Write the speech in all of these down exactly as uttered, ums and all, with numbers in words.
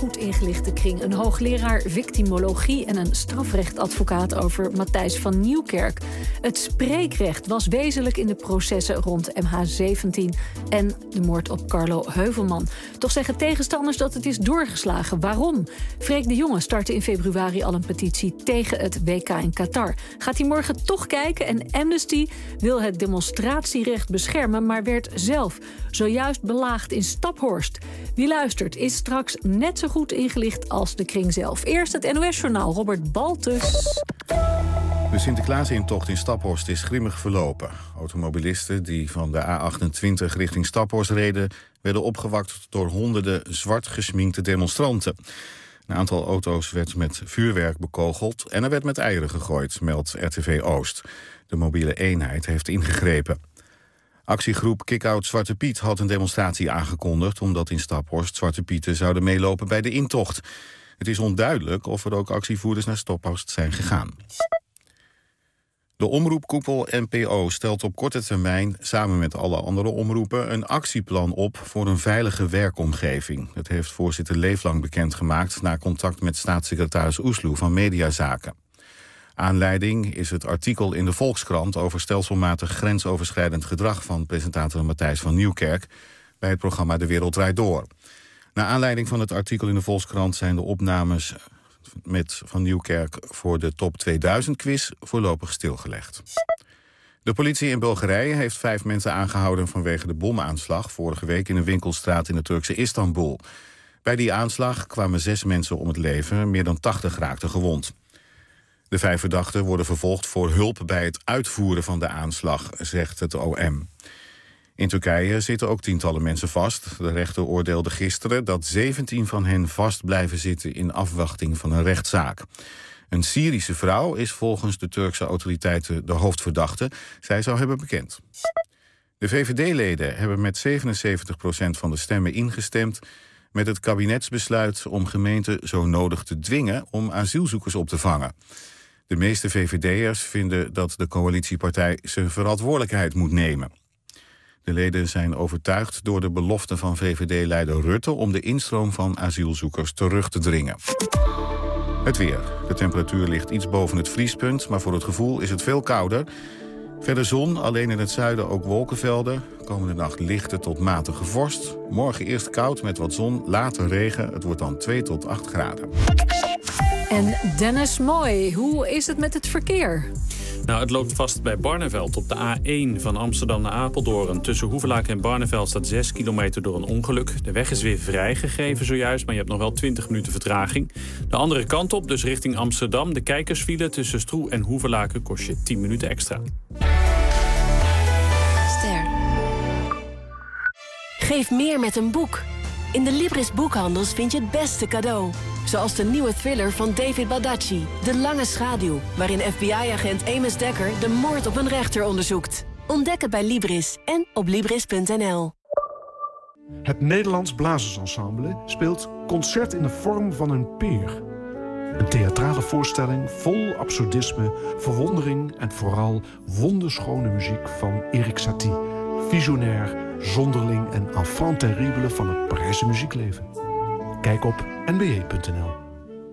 goed ingelichte kring. Een hoogleraar victimologie en een strafrechtadvocaat over Matthijs van Nieuwkerk. Het spreekrecht was wezenlijk in de processen rond M H zeventien en de moord op Carlo Heuvelman. Toch zeggen tegenstanders dat het is doorgeslagen. Waarom? Freek de Jonge startte in februari al een petitie tegen het W K in Qatar. Gaat hij morgen toch kijken? En Amnesty wil het demonstratierecht beschermen, maar werd zelf zojuist belaagd in Staphorst. Wie luistert is straks net zo goed ingelicht als de kring zelf. Eerst het N O S-journaal, Robert Baltus. De Sinterklaasintocht in Staphorst is grimmig verlopen. Automobilisten die van de A achtentwintig richting Staphorst reden, werden opgewacht door honderden zwart gesminkte demonstranten. Een aantal auto's werd met vuurwerk bekogeld en er werd met eieren gegooid, meldt R T V Oost. De mobiele eenheid heeft ingegrepen. Actiegroep Kick-Out Zwarte Piet had een demonstratie aangekondigd, omdat in Staphorst Zwarte Pieten zouden meelopen bij de intocht. Het is onduidelijk of er ook actievoerders naar Staphorst zijn gegaan. De omroepkoepel N P O stelt op korte termijn samen met alle andere omroepen een actieplan op voor een veilige werkomgeving. Dat heeft voorzitter Leeflang bekendgemaakt na contact met staatssecretaris Oesloe van Mediazaken. Aanleiding is het artikel in de Volkskrant over stelselmatig grensoverschrijdend gedrag van presentator Matthijs van Nieuwkerk bij het programma De Wereld Draait Door. Naar aanleiding van het artikel in de Volkskrant zijn de opnames met Van Nieuwkerk voor de Top tweeduizend quiz voorlopig stilgelegd. De politie in Bulgarije heeft vijf mensen aangehouden vanwege de bomaanslag vorige week in een winkelstraat in het Turkse Istanbul. Bij die aanslag kwamen zes mensen om het leven, meer dan tachtig raakten gewond. De vijf verdachten worden vervolgd voor hulp bij het uitvoeren van de aanslag, zegt het O M. In Turkije zitten ook tientallen mensen vast. De rechter oordeelde gisteren dat zeventien van hen vast blijven zitten in afwachting van een rechtszaak. Een Syrische vrouw is volgens de Turkse autoriteiten de hoofdverdachte. Zij zou hebben bekend. De V V D-leden hebben met zevenenzeventig procent van de stemmen ingestemd met het kabinetsbesluit om gemeenten zo nodig te dwingen om asielzoekers op te vangen. De meeste V V D'ers vinden dat de coalitiepartij zijn verantwoordelijkheid moet nemen. De leden zijn overtuigd door de belofte van V V D-leider Rutte om de instroom van asielzoekers terug te dringen. Het weer. De temperatuur ligt iets boven het vriespunt, maar voor het gevoel is het veel kouder. Verder zon, alleen in het zuiden ook wolkenvelden. Komende nacht lichte tot matige vorst. Morgen eerst koud met wat zon, later regen. Het wordt dan twee tot acht graden. En Dennis Mooi, hoe is het met het verkeer? Nou, het loopt vast bij Barneveld op de A één van Amsterdam naar Apeldoorn. Tussen Hoevelaak en Barneveld staat zes kilometer door een ongeluk. De weg is weer vrijgegeven zojuist, maar je hebt nog wel twintig minuten vertraging. De andere kant op, dus richting Amsterdam. De kijkersfile tussen Stroe en Hoevelaken kost je tien minuten extra. Ster. Geef meer met een boek. In de Libris boekhandels vind je het beste cadeau. Zoals de nieuwe thriller van David Baldacci, De Lange Schaduw, waarin F B I-agent Amos Dekker de moord op een rechter onderzoekt. Ontdek het bij Libris en op libris punt n l. Het Nederlands Blazersensemble speelt Concert in de vorm van een peer. Een theatrale voorstelling vol absurdisme, verwondering en vooral wonderschone muziek van Erik Satie. Visionair, zonderling en enfant terrible van het Parijse muziekleven. Kijk op n b a punt n l.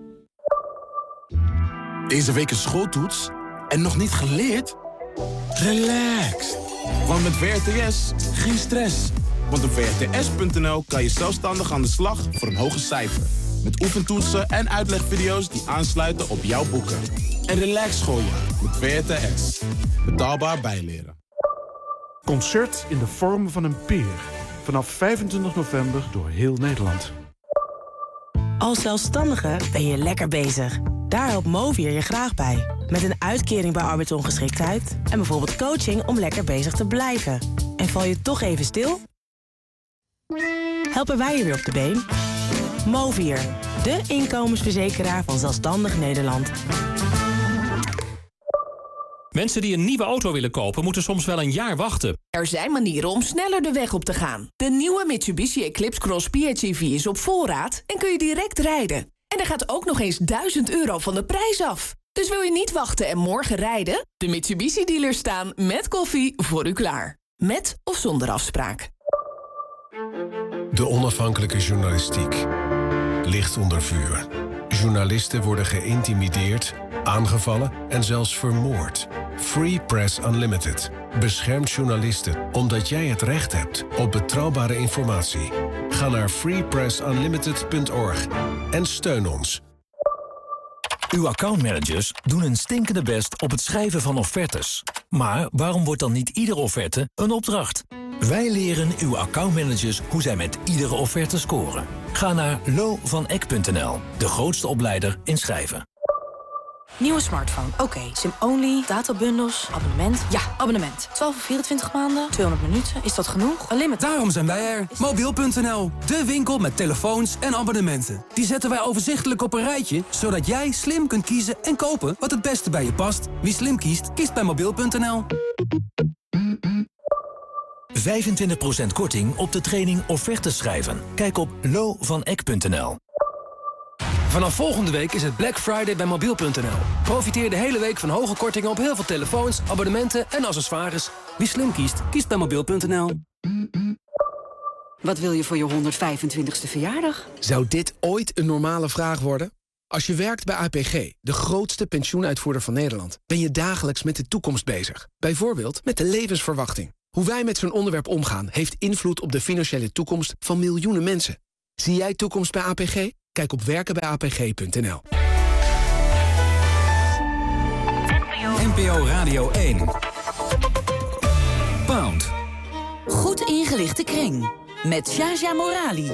Deze week een schooltoets en nog niet geleerd? Relax. Want met W R T S geen stress. Want op w r t s punt n l kan je zelfstandig aan de slag voor een hoger cijfer. Met oefentoetsen en uitlegvideo's die aansluiten op jouw boeken. En relax schooljaar met W R T S. Betaalbaar bijleren. Concert in de vorm van een peer. Vanaf vijfentwintig november door heel Nederland. Als zelfstandige ben je lekker bezig. Daar helpt Movier je graag bij. Met een uitkering bij arbeidsongeschiktheid en bijvoorbeeld coaching om lekker bezig te blijven. En val je toch even stil? Helpen wij je weer op de been? Movier, de inkomensverzekeraar van zelfstandig Nederland. Mensen die een nieuwe auto willen kopen, moeten soms wel een jaar wachten. Er zijn manieren om sneller de weg op te gaan. De nieuwe Mitsubishi Eclipse Cross P H E V is op voorraad en kun je direct rijden. En er gaat ook nog eens duizend euro van de prijs af. Dus wil je niet wachten en morgen rijden? De Mitsubishi-dealers staan met koffie voor u klaar. Met of zonder afspraak. De onafhankelijke journalistiek. ligt onder vuur. Journalisten worden geïntimideerd, aangevallen en zelfs vermoord. Free Press Unlimited beschermt journalisten omdat jij het recht hebt op betrouwbare informatie. Ga naar free press unlimited punt org en steun ons. Uw accountmanagers doen hun stinkende best op het schrijven van offertes. Maar waarom wordt dan niet iedere offerte een opdracht? Wij leren uw accountmanagers hoe zij met iedere offerte scoren. Ga naar lo van eck punt n l, de grootste opleider in schrijven. Nieuwe smartphone. Oké, okay. SIM-only, databundels, abonnement. Ja, abonnement. twaalf of vierentwintig maanden, tweehonderd minuten. Is dat genoeg? Unlimited. Daarom zijn wij er. Mobiel punt n l, de winkel met telefoons en abonnementen. Die zetten wij overzichtelijk op een rijtje, zodat jij slim kunt kiezen en kopen wat het beste bij je past. Wie slim kiest, kiest bij mobiel punt n l. vijfentwintig procent korting op de training Offertes schrijven. Kijk op lo van eck punt n l. Vanaf volgende week is het Black Friday bij mobiel punt n l. Profiteer de hele week van hoge kortingen op heel veel telefoons, abonnementen en accessoires. Wie slim kiest, kiest bij mobiel punt n l. Wat wil je voor je honderdvijfentwintigste verjaardag? Zou dit ooit een normale vraag worden? Als je werkt bij A P G, de grootste pensioenuitvoerder van Nederland, ben je dagelijks met de toekomst bezig. Bijvoorbeeld met de levensverwachting. Hoe wij met zo'n onderwerp omgaan heeft invloed op de financiële toekomst van miljoenen mensen. Zie jij toekomst bij A P G? Kijk op werken bij a p g punt n l. N P O Radio één. Pound. Goed ingelichte kring. Met Shaja Morali.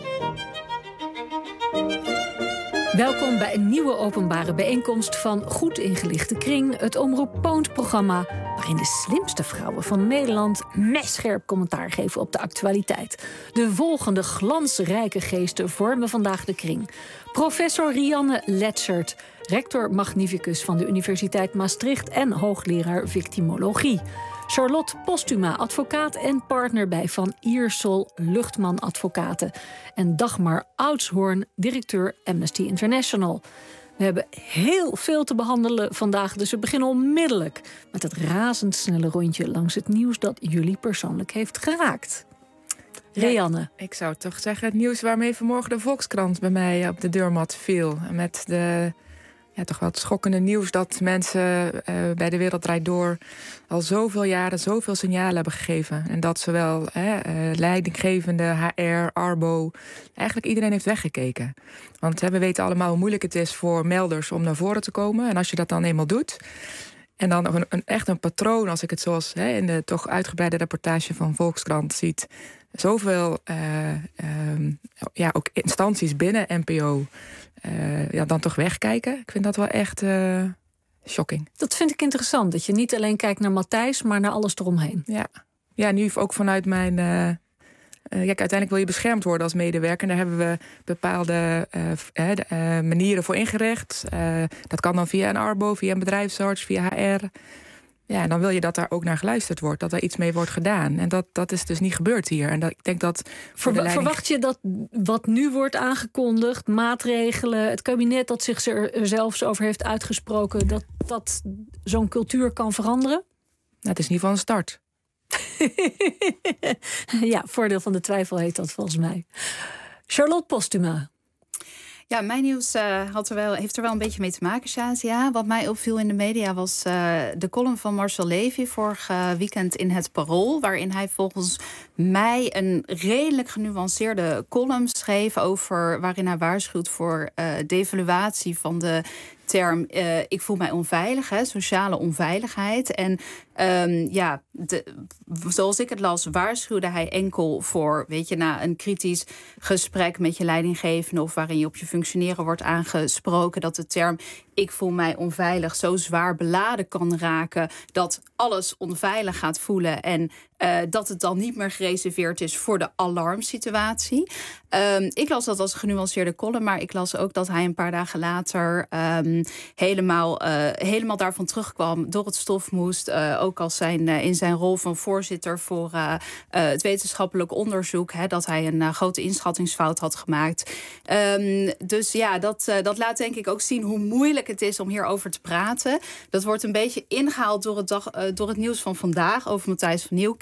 Welkom bij een nieuwe openbare bijeenkomst van Goed Ingelichte Kring, het Omroep Pound-programma, waarin de slimste vrouwen van Nederland messcherp commentaar geven op de actualiteit. De volgende glansrijke geesten vormen vandaag de kring. Professor Rianne Letschert, rector magnificus van de Universiteit Maastricht en hoogleraar victimologie. Charlotte Postuma, advocaat en partner bij Van Iersel Luchtman Advocaten. En Dagmar Oudshoorn, directeur Amnesty International. We hebben heel veel te behandelen vandaag, dus we beginnen onmiddellijk met het razendsnelle rondje langs het nieuws dat jullie persoonlijk heeft geraakt. Rianne. Ja, ik zou toch zeggen het nieuws waarmee vanmorgen de Volkskrant bij mij op de deurmat viel. Met de... Ja, toch wel het schokkende nieuws dat mensen uh, bij De Wereld Draait Door al zoveel jaren zoveel signalen hebben gegeven. En dat zowel uh, uh, leidinggevende, H R, Arbo, eigenlijk iedereen heeft weggekeken. Want uh, we weten allemaal hoe moeilijk het is voor melders om naar voren te komen. En als je dat dan eenmaal doet, en dan een, een, echt een patroon, als ik het zoals uh, in de toch uitgebreide reportage van Volkskrant ziet, zoveel uh, uh, ja, ook instanties binnen N P O Uh, ja, dan toch wegkijken. Ik vind dat wel echt uh, shocking. Dat vind ik interessant, dat je niet alleen kijkt naar Matthijs, maar naar alles eromheen. Ja, ja, nu ook vanuit mijn... Uh, uh, ja, uiteindelijk wil je beschermd worden als medewerker. Daar hebben we bepaalde uh, uh, uh, manieren voor ingericht. Uh, dat kan dan via een Arbo, via een bedrijfsarts, via H R. Ja, en dan wil je dat daar ook naar geluisterd wordt, dat er iets mee wordt gedaan. En dat, dat is dus niet gebeurd hier. En dat, ik denk dat Ver, leiding... Verwacht je dat wat nu wordt aangekondigd, maatregelen, het kabinet dat zich er zelfs over heeft uitgesproken, dat dat zo'n cultuur kan veranderen? Nou, het is in ieder geval een start. Ja, voordeel van de twijfel heet dat volgens mij. Charlotte Postuma. Ja, mijn nieuws uh, had er wel, heeft er wel een beetje mee te maken, Shazia. Wat mij opviel in de media was uh, de column van Marcel Levy vorig uh, weekend in Het Parool, waarin hij volgens mij een redelijk genuanceerde column schreef over waarin hij waarschuwt voor uh, devaluatie van de term uh, ik voel mij onveilig, hè, sociale onveiligheid. En um, ja, de, zoals ik het las, waarschuwde hij enkel voor, weet je, na een kritisch gesprek met je leidinggevende of waarin je op je functioneren wordt aangesproken, dat de term ik voel mij onveilig zo zwaar beladen kan raken dat alles onveilig gaat voelen en uh, dat het dan niet meer gereserveerd is voor de alarmsituatie. Um, ik las dat als een genuanceerde column, maar ik las ook dat hij een paar dagen later um, helemaal, uh, helemaal daarvan terugkwam, door het stof moest, uh, ook als zijn, uh, in zijn rol van voorzitter voor uh, uh, het wetenschappelijk onderzoek, hè, dat hij een uh, grote inschattingsfout had gemaakt. Um, dus ja, dat, uh, dat laat denk ik ook zien hoe moeilijk het is om hierover te praten. Dat wordt een beetje ingehaald door het, dag, uh, door het nieuws van vandaag over Matthijs van Nieuwkerk.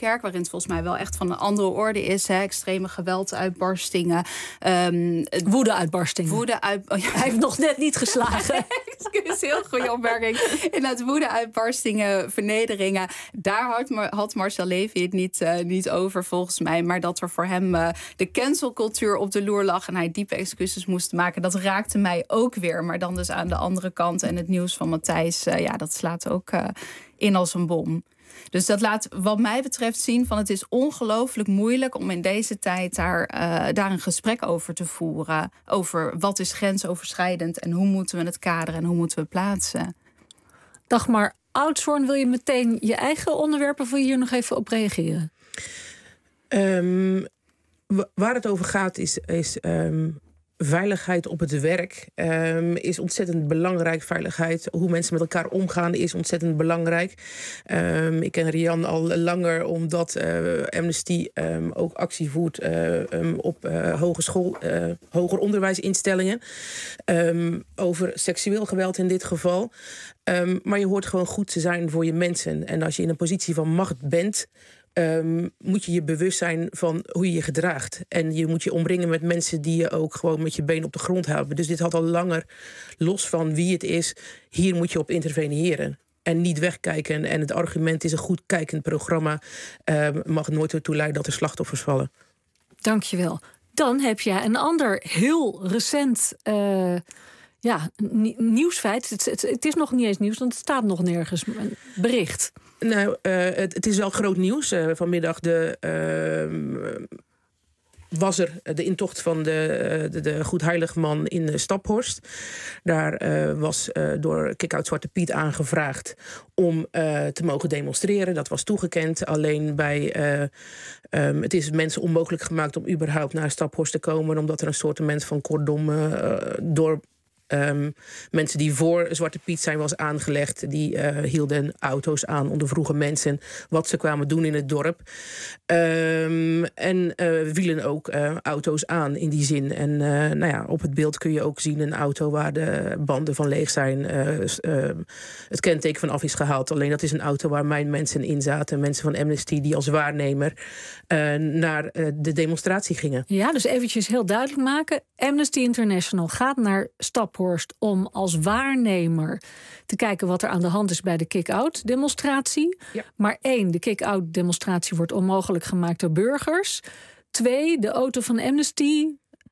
Nieuwkerk, waarin het volgens mij wel echt van een andere orde is. Hè, extreme gewelduitbarstingen. Um, Woede-uitbarstingen. Woede uit, oh ja. Hij heeft nog net niet geslagen. Excuus, heel goede opmerking. Inderdaad, woede-uitbarstingen, vernederingen. Daar had, had Marcel Levy het niet, uh, niet over, volgens mij. Maar dat er voor hem uh, de cancelcultuur op de loer lag en hij diepe excuses moest maken, dat raakte mij ook weer. Maar dan dus aan de andere kant. En het nieuws van Matthijs, uh, ja, dat slaat ook uh, in als een bom. Dus dat laat wat mij betreft zien van het is ongelooflijk moeilijk om in deze tijd daar, uh, daar een gesprek over te voeren. Over wat is grensoverschrijdend en hoe moeten we het kaderen en hoe moeten we plaatsen. Dagmar Oudshoorn, wil je meteen je eigen onderwerp of wil je hier nog even op reageren? Um, waar het over gaat is... is um veiligheid op het werk um, is ontzettend belangrijk. Veiligheid, hoe mensen met elkaar omgaan, is ontzettend belangrijk. Um, ik ken Rian al langer omdat uh, Amnesty um, ook actie voert uh, um, op uh, hogeschool, uh, hoger onderwijsinstellingen. Um, over seksueel geweld in dit geval. Um, maar je hoort gewoon goed te zijn voor je mensen. En als je in een positie van macht bent, Um, moet je je bewust zijn van hoe je je gedraagt. En je moet je omringen met mensen die je ook gewoon met je been op de grond houden. Dus dit had al langer, los van wie het is, hier moet je op interveneren. En niet wegkijken. En het argument is een goed kijkend programma. Uh, mag nooit ertoe leiden dat er slachtoffers vallen. Dank je wel. Dan heb je een ander heel recent uh, ja, nieuwsfeit. Het, het, het is nog niet eens nieuws, want het staat nog nergens. Een bericht. Nou, uh, het, het is wel groot nieuws. Uh, vanmiddag de, uh, was er de intocht van de, de, de Goedheiligman in Staphorst. Daar uh, was uh, door Kick-Out Zwarte Piet aangevraagd om uh, te mogen demonstreren. Dat was toegekend. Alleen bij uh, um, het is mensen onmogelijk gemaakt om überhaupt naar Staphorst te komen, omdat er een soort van cordon uh, door Um, mensen die voor Zwarte Piet zijn was aangelegd, die uh, hielden auto's aan, ondervroegen mensen wat ze kwamen doen in het dorp. Um, en uh, wielen ook uh, auto's aan in die zin. En uh, nou ja, op het beeld kun je ook zien een auto waar de banden van leeg zijn, uh, uh, het kenteken van af is gehaald. Alleen dat is een auto waar mijn mensen in zaten, mensen van Amnesty die als waarnemer uh, naar uh, de demonstratie gingen. Ja, dus eventjes heel duidelijk maken. Amnesty International gaat naar Staphorst om als waarnemer te kijken wat er aan de hand is bij de kick-out demonstratie. Ja. Maar één, de kick-out demonstratie wordt onmogelijk gemaakt door burgers. Twee, de auto van Amnesty,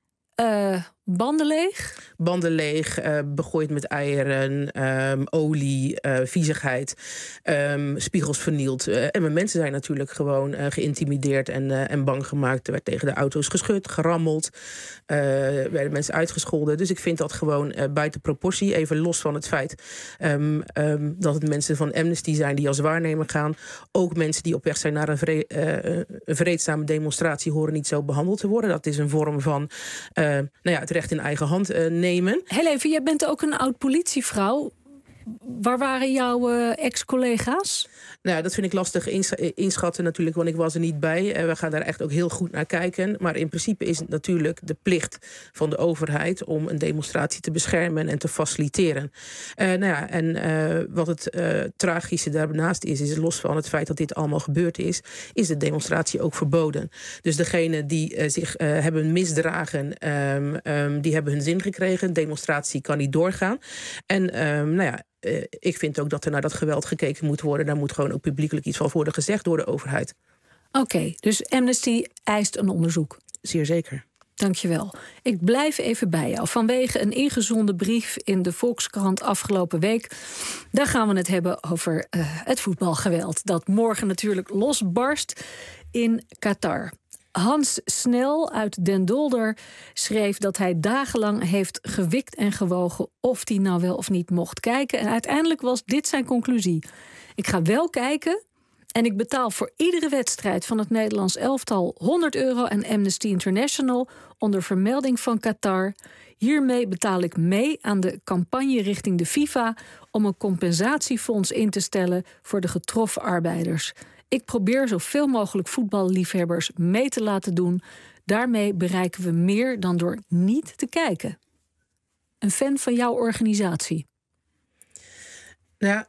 uh, banden leeg. Banden leeg, uh, begooid met eieren, um, olie, uh, viezigheid, um, spiegels vernield. Uh, en mijn mensen zijn natuurlijk gewoon uh, geïntimideerd en, uh, en bang gemaakt. Er werd tegen de auto's geschud, gerammeld. Uh, werden mensen uitgescholden. Dus ik vind dat gewoon uh, buiten proportie. Even los van het feit um, um, dat het mensen van Amnesty zijn die als waarnemer gaan. Ook mensen die op weg zijn naar een, vre- uh, een vreedzame demonstratie horen niet zo behandeld te worden. Dat is een vorm van uh, nou ja, het recht in eigen hand uh, nemen. Heel even, jij bent ook een oud politievrouw. Waar waren jouw uh, ex-collega's? Nou, dat vind ik lastig inschatten natuurlijk, want ik was er niet bij. Uh, we gaan daar echt ook heel goed naar kijken. Maar in principe is het natuurlijk de plicht van de overheid om een demonstratie te beschermen en te faciliteren. Uh, nou ja, en uh, wat het uh, tragische daarnaast is, is los van het feit dat dit allemaal gebeurd is, is de demonstratie ook verboden. Dus degenen die uh, zich uh, hebben misdragen, um, um, die hebben hun zin gekregen. De demonstratie kan niet doorgaan. En um, nou ja, Uh, ik vind ook dat er naar dat geweld gekeken moet worden. Daar moet gewoon ook publiekelijk iets van worden gezegd door de overheid. Oké, okay, dus Amnesty eist een onderzoek. Zeer zeker. Dankjewel. Ik blijf even bij jou. Vanwege een ingezonden brief in de Volkskrant afgelopen week. Daar gaan we het hebben over uh, het voetbalgeweld. Dat morgen natuurlijk losbarst in Qatar. Hans Snel uit Den Dolder schreef dat hij dagenlang heeft gewikt en gewogen of hij nou wel of niet mocht kijken. En uiteindelijk was dit zijn conclusie. Ik ga wel kijken en ik betaal voor iedere wedstrijd van het Nederlands elftal honderd euro aan Amnesty International onder vermelding van Qatar. Hiermee betaal ik mee aan de campagne richting de FIFA om een compensatiefonds in te stellen voor de getroffen arbeiders. Ik probeer zoveel mogelijk voetballiefhebbers mee te laten doen. Daarmee bereiken we meer dan door niet te kijken. Een fan van jouw organisatie? Nou,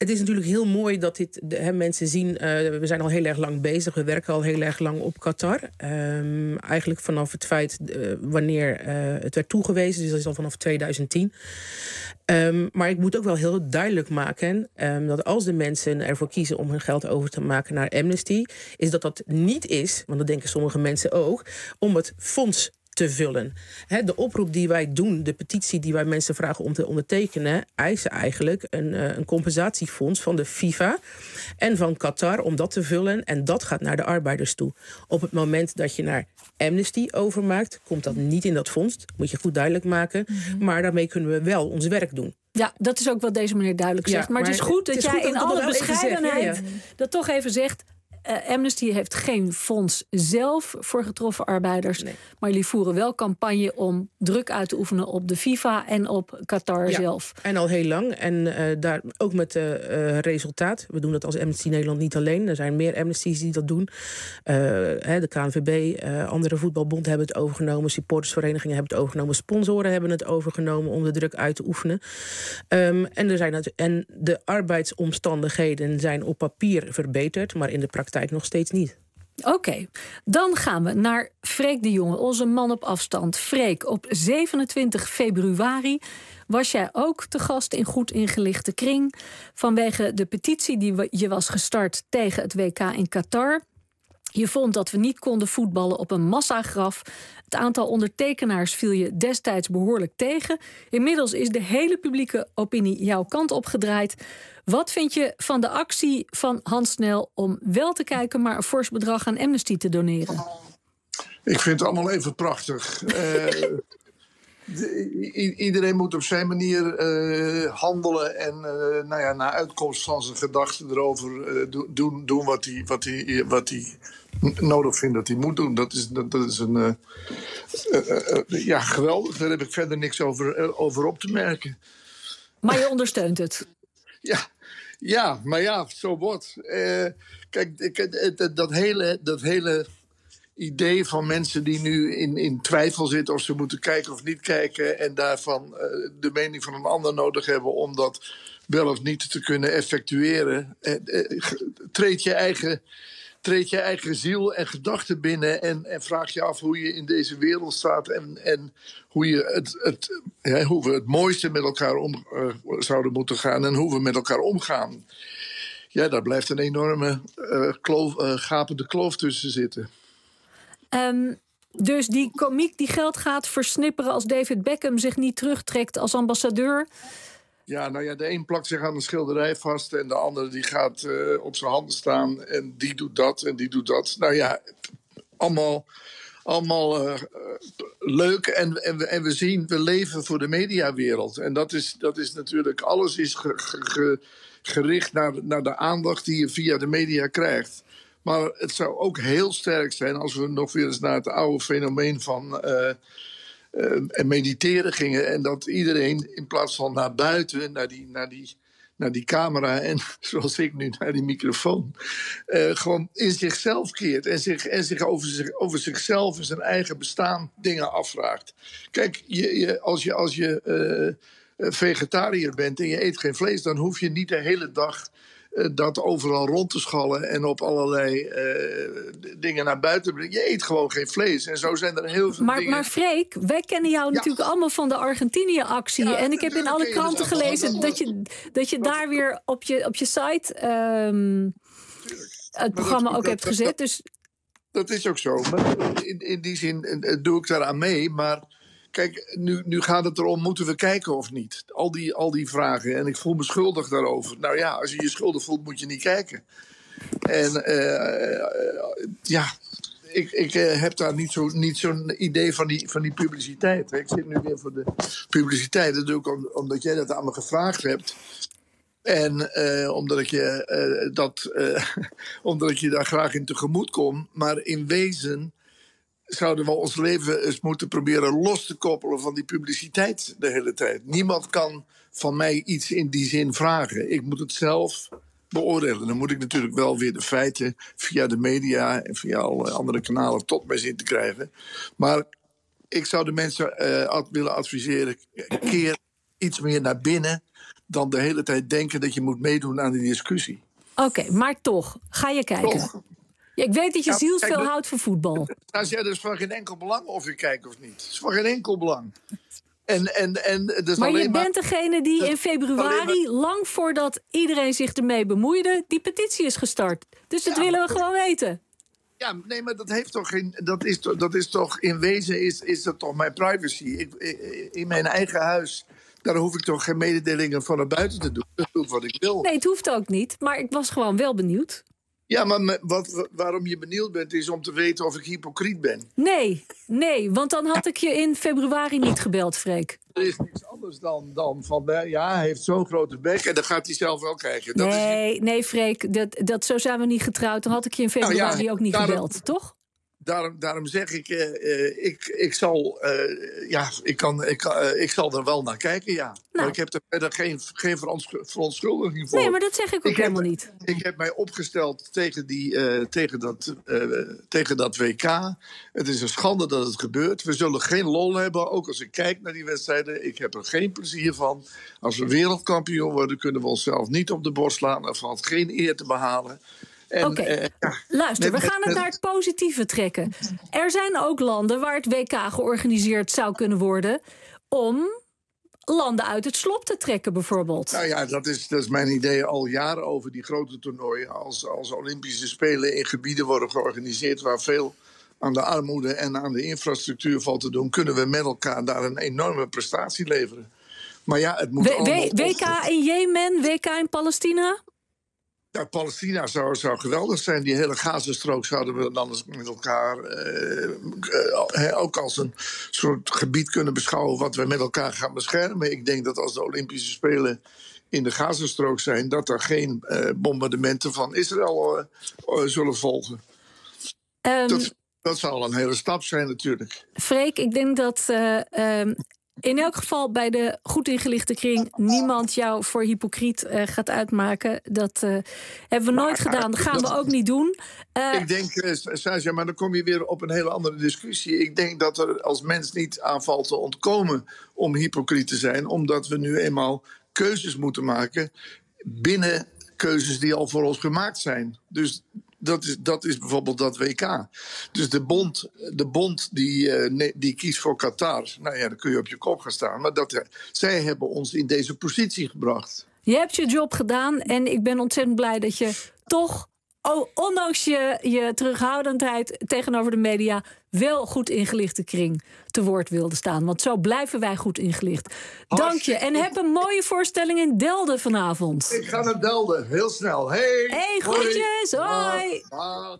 het is natuurlijk heel mooi dat dit, de, he, mensen zien... Uh, we zijn al heel erg lang bezig. We werken al heel erg lang op Qatar. Um, eigenlijk vanaf het feit uh, wanneer uh, het werd toegewezen. Dus dat is al vanaf tweeduizend tien. Um, maar ik moet ook wel heel duidelijk maken... Um, dat als de mensen ervoor kiezen om hun geld over te maken naar Amnesty... is dat dat niet is, want dat denken sommige mensen ook... om het fonds te vullen. He, de oproep die wij doen, de petitie die wij mensen vragen om te ondertekenen... eisen eigenlijk een, uh, een compensatiefonds van de FIFA en van Qatar om dat te vullen. En dat gaat naar de arbeiders toe. Op het moment dat je naar Amnesty overmaakt, komt dat niet in dat fonds. Dat moet je goed duidelijk maken. Mm-hmm. Maar daarmee kunnen we wel ons werk doen. Ja, dat is ook wat deze meneer duidelijk zegt. Ja, maar, maar het is goed dat is jij goed dat in alle bescheidenheid ja, ja. dat toch even zegt... Uh, Amnesty heeft geen fonds zelf voor getroffen arbeiders. Nee. Maar jullie voeren wel campagne om druk uit te oefenen op de FIFA en op Qatar ja, zelf. En al heel lang. En uh, daar ook met uh, uh, resultaat. We doen dat als Amnesty Nederland niet alleen. Er zijn meer Amnesties die dat doen. Uh, hè, de K N V B, uh, andere voetbalbonden hebben het overgenomen. Supportersverenigingen hebben het overgenomen. Sponsoren hebben het overgenomen om de druk uit te oefenen. Um, en, er zijn het, en de arbeidsomstandigheden zijn op papier verbeterd. Maar in de praktijk nog steeds niet. Oké, okay. Dan gaan we naar Freek de Jonge, onze man op afstand. Freek, op zevenentwintig februari was jij ook te gast in Goed Ingelichte Kring... vanwege de petitie die je was gestart tegen het W K in Qatar. Je vond dat we niet konden voetballen op een massagraf. Het aantal ondertekenaars viel je destijds behoorlijk tegen. Inmiddels is de hele publieke opinie jouw kant opgedraaid. Wat vind je van de actie van Hans Snel om wel te kijken... maar een fors bedrag aan Amnesty te doneren? Ik vind het allemaal even prachtig. uh, de, i- iedereen moet op zijn manier uh, handelen... en uh, nou ja, naar uitkomst van zijn gedachten erover uh, do- doen, doen wat hij wat hij, wat hij nodig vindt dat hij moet doen. Dat is, dat, dat is een uh, uh, uh, uh, ja, geweldig. Daar heb ik verder niks over, uh, over op te merken. Maar je ondersteunt het? Ja, ja, maar ja, zo wordt. Uh, kijk, ik, dat, dat, hele, dat hele idee van mensen die nu in, in twijfel zitten... of ze moeten kijken of niet kijken... en daarvan uh, de mening van een ander nodig hebben... om dat wel of niet te kunnen effectueren... Uh, uh, treed je eigen... Treed je eigen ziel en gedachten binnen en, en vraag je af hoe je in deze wereld staat... en, en hoe, je het, het, ja, hoe we het mooiste met elkaar om uh, zouden moeten gaan... en hoe we met elkaar omgaan. Ja, daar blijft een enorme uh, kloof, uh, gapende kloof tussen zitten. Um, dus die komiek die geld gaat versnipperen... als David Beckham zich niet terugtrekt als ambassadeur... Ja, nou ja, de een plakt zich aan een schilderij vast... en de andere die gaat uh, op zijn handen staan... en die doet dat en die doet dat. Nou ja, allemaal, allemaal uh, leuk. En, en, we, en we zien, we leven voor de mediawereld. En dat is, dat is natuurlijk... alles is ge, ge, gericht naar, naar de aandacht die je via de media krijgt. Maar het zou ook heel sterk zijn... als we nog weer eens naar het oude fenomeen van... Uh, Uh, en mediteren gingen. En dat iedereen in plaats van naar buiten, naar die, naar die, naar die camera... en zoals ik nu, naar die microfoon... Uh, gewoon in zichzelf keert. En zich, en zich, over, zich over zichzelf en zijn eigen bestaan dingen afvraagt. Kijk, je, je, als je, als je uh, vegetariër bent en je eet geen vlees... dan hoef je niet de hele dag... Uh, dat overal rond te schallen en op allerlei uh, dingen naar buiten brengen. Je eet gewoon geen vlees. En zo zijn er heel veel maar, dingen... Maar Freek, wij kennen jou ja. natuurlijk allemaal van de Argentinië-actie. Ja, en ik heb in alle kranten dus gelezen dat je, dat je daar weer op je, op je site um, het programma dat, ook dat, hebt gezet. Dat, dus... dat is ook zo. Maar in, in die zin uh, doe ik daaraan mee, maar... Kijk, nu, nu gaat het erom, moeten we kijken of niet? Al die, al die vragen. En ik voel me schuldig daarover. Nou ja, als je je schuldig voelt, moet je niet kijken. En uh, uh, ja, ik, ik uh, heb daar niet, zo, niet zo'n idee van die, van die publiciteit. Ik zit nu weer voor de publiciteit. Dat doe ik om, omdat jij dat aan me gevraagd hebt. En uh, omdat, ik je, uh, dat, uh, omdat ik je daar graag in tegemoet kom. Maar in wezen... zouden we ons leven eens moeten proberen los te koppelen van die publiciteit de hele tijd. Niemand kan van mij iets in die zin vragen. Ik moet het zelf beoordelen. Dan moet ik natuurlijk wel weer de feiten via de media en via alle andere kanalen tot mij zien te krijgen. Maar ik zou de mensen uh, ad- willen adviseren, keer iets meer naar binnen dan de hele tijd denken dat je moet meedoen aan die discussie. Oké, okay, maar toch, ga je kijken. Toch. Ja, ik weet dat je ja, zielsveel kijk, houdt van voetbal. Dat is dus van geen enkel belang of je kijkt of niet. Het is van geen enkel belang. En, en, en, dus maar je maar, bent degene die in februari, maar, lang voordat iedereen zich ermee bemoeide, die petitie is gestart. Dus dat ja, willen we gewoon weten. Ja, nee, maar dat heeft toch geen. Dat is, dat is toch in wezen is, is dat toch mijn privacy. Ik, in mijn eigen huis. Daar hoef ik toch geen mededelingen van naar buiten te doen. Dat doe wat ik wil. Nee, het hoeft ook niet. Maar ik was gewoon wel benieuwd. Ja, maar wat, waarom je benieuwd bent, is om te weten of ik hypocriet ben. Nee, nee, want dan had ik je in februari niet gebeld, Freek. Er is niets anders dan, dan van, ja, hij heeft zo'n grote bek en dan gaat hij zelf wel kijken. Dat nee, is... nee, Freek, dat, dat, zo zijn we niet getrouwd. Dan had ik je in februari nou ja, ook niet daarom, gebeld, toch? Daarom, daarom zeg ik, uh, ik, ik zal, uh, ja, ik, kan, ik, uh, ik zal er wel naar kijken, ja. Nou. Maar ik heb er verder geen, geen verontschuldiging voor. Nee, maar dat zeg ik ook ik helemaal heb, niet. Ik heb mij opgesteld tegen, die, uh, tegen, dat, uh, tegen dat W K. Het is een schande dat het gebeurt. We zullen geen lol hebben, ook als ik kijk naar die wedstrijden. Ik heb er geen plezier van. Als we wereldkampioen worden, kunnen we onszelf niet op de borst slaan. Er valt geen eer te behalen. Oké, okay. uh, ja. Luister, we gaan het naar het positieve trekken. Er zijn ook landen waar het W K georganiseerd zou kunnen worden om landen uit het slop te trekken, bijvoorbeeld. Nou ja, dat is, dat is mijn idee al jaren over die grote toernooien. Als, als Olympische Spelen in gebieden worden georganiseerd waar veel aan de armoede en aan de infrastructuur valt te doen, kunnen we met elkaar daar een enorme prestatie leveren. Maar ja, het moet w- allemaal... W K in Jemen, W K in Palestina? Ja, Palestina zou, zou geweldig zijn. Die hele Gazastrook zouden we dan eens met elkaar uh, uh, ook als een soort gebied kunnen beschouwen wat we met elkaar gaan beschermen. Ik denk dat als de Olympische Spelen in de Gazastrook zijn, dat er geen uh, bombardementen van Israël uh, uh, zullen volgen. Um, dat, dat zal een hele stap zijn natuurlijk. Freek, ik denk dat Uh, um... in elk geval bij de goed ingelichte kring niemand jou voor hypocriet uh, gaat uitmaken. Dat uh, hebben we nooit maar, gedaan. Dat gaan dat, we ook niet doen. Uh, ik denk, uh, Sascha, maar dan kom je weer op een hele andere discussie. Ik denk dat er als mens niet aan valt te ontkomen om hypocriet te zijn. Omdat we nu eenmaal keuzes moeten maken binnen keuzes die al voor ons gemaakt zijn. Dus dat is, dat is bijvoorbeeld dat W K. Dus de bond, de bond die, uh, nee, die kiest voor Qatar. Nou ja, dan kun je op je kop gaan staan. Maar dat, uh, zij hebben ons in deze positie gebracht. Je hebt je job gedaan en ik ben ontzettend blij dat je toch, oh, ondanks je, je terughoudendheid tegenover de media, wel goed ingelichte kring te woord wilde staan. Want zo blijven wij goed ingelicht. Dank je en heb een mooie voorstelling in Delden vanavond. Ik ga naar Delden, heel snel. Hey, hey groetjes, hoi. hoi.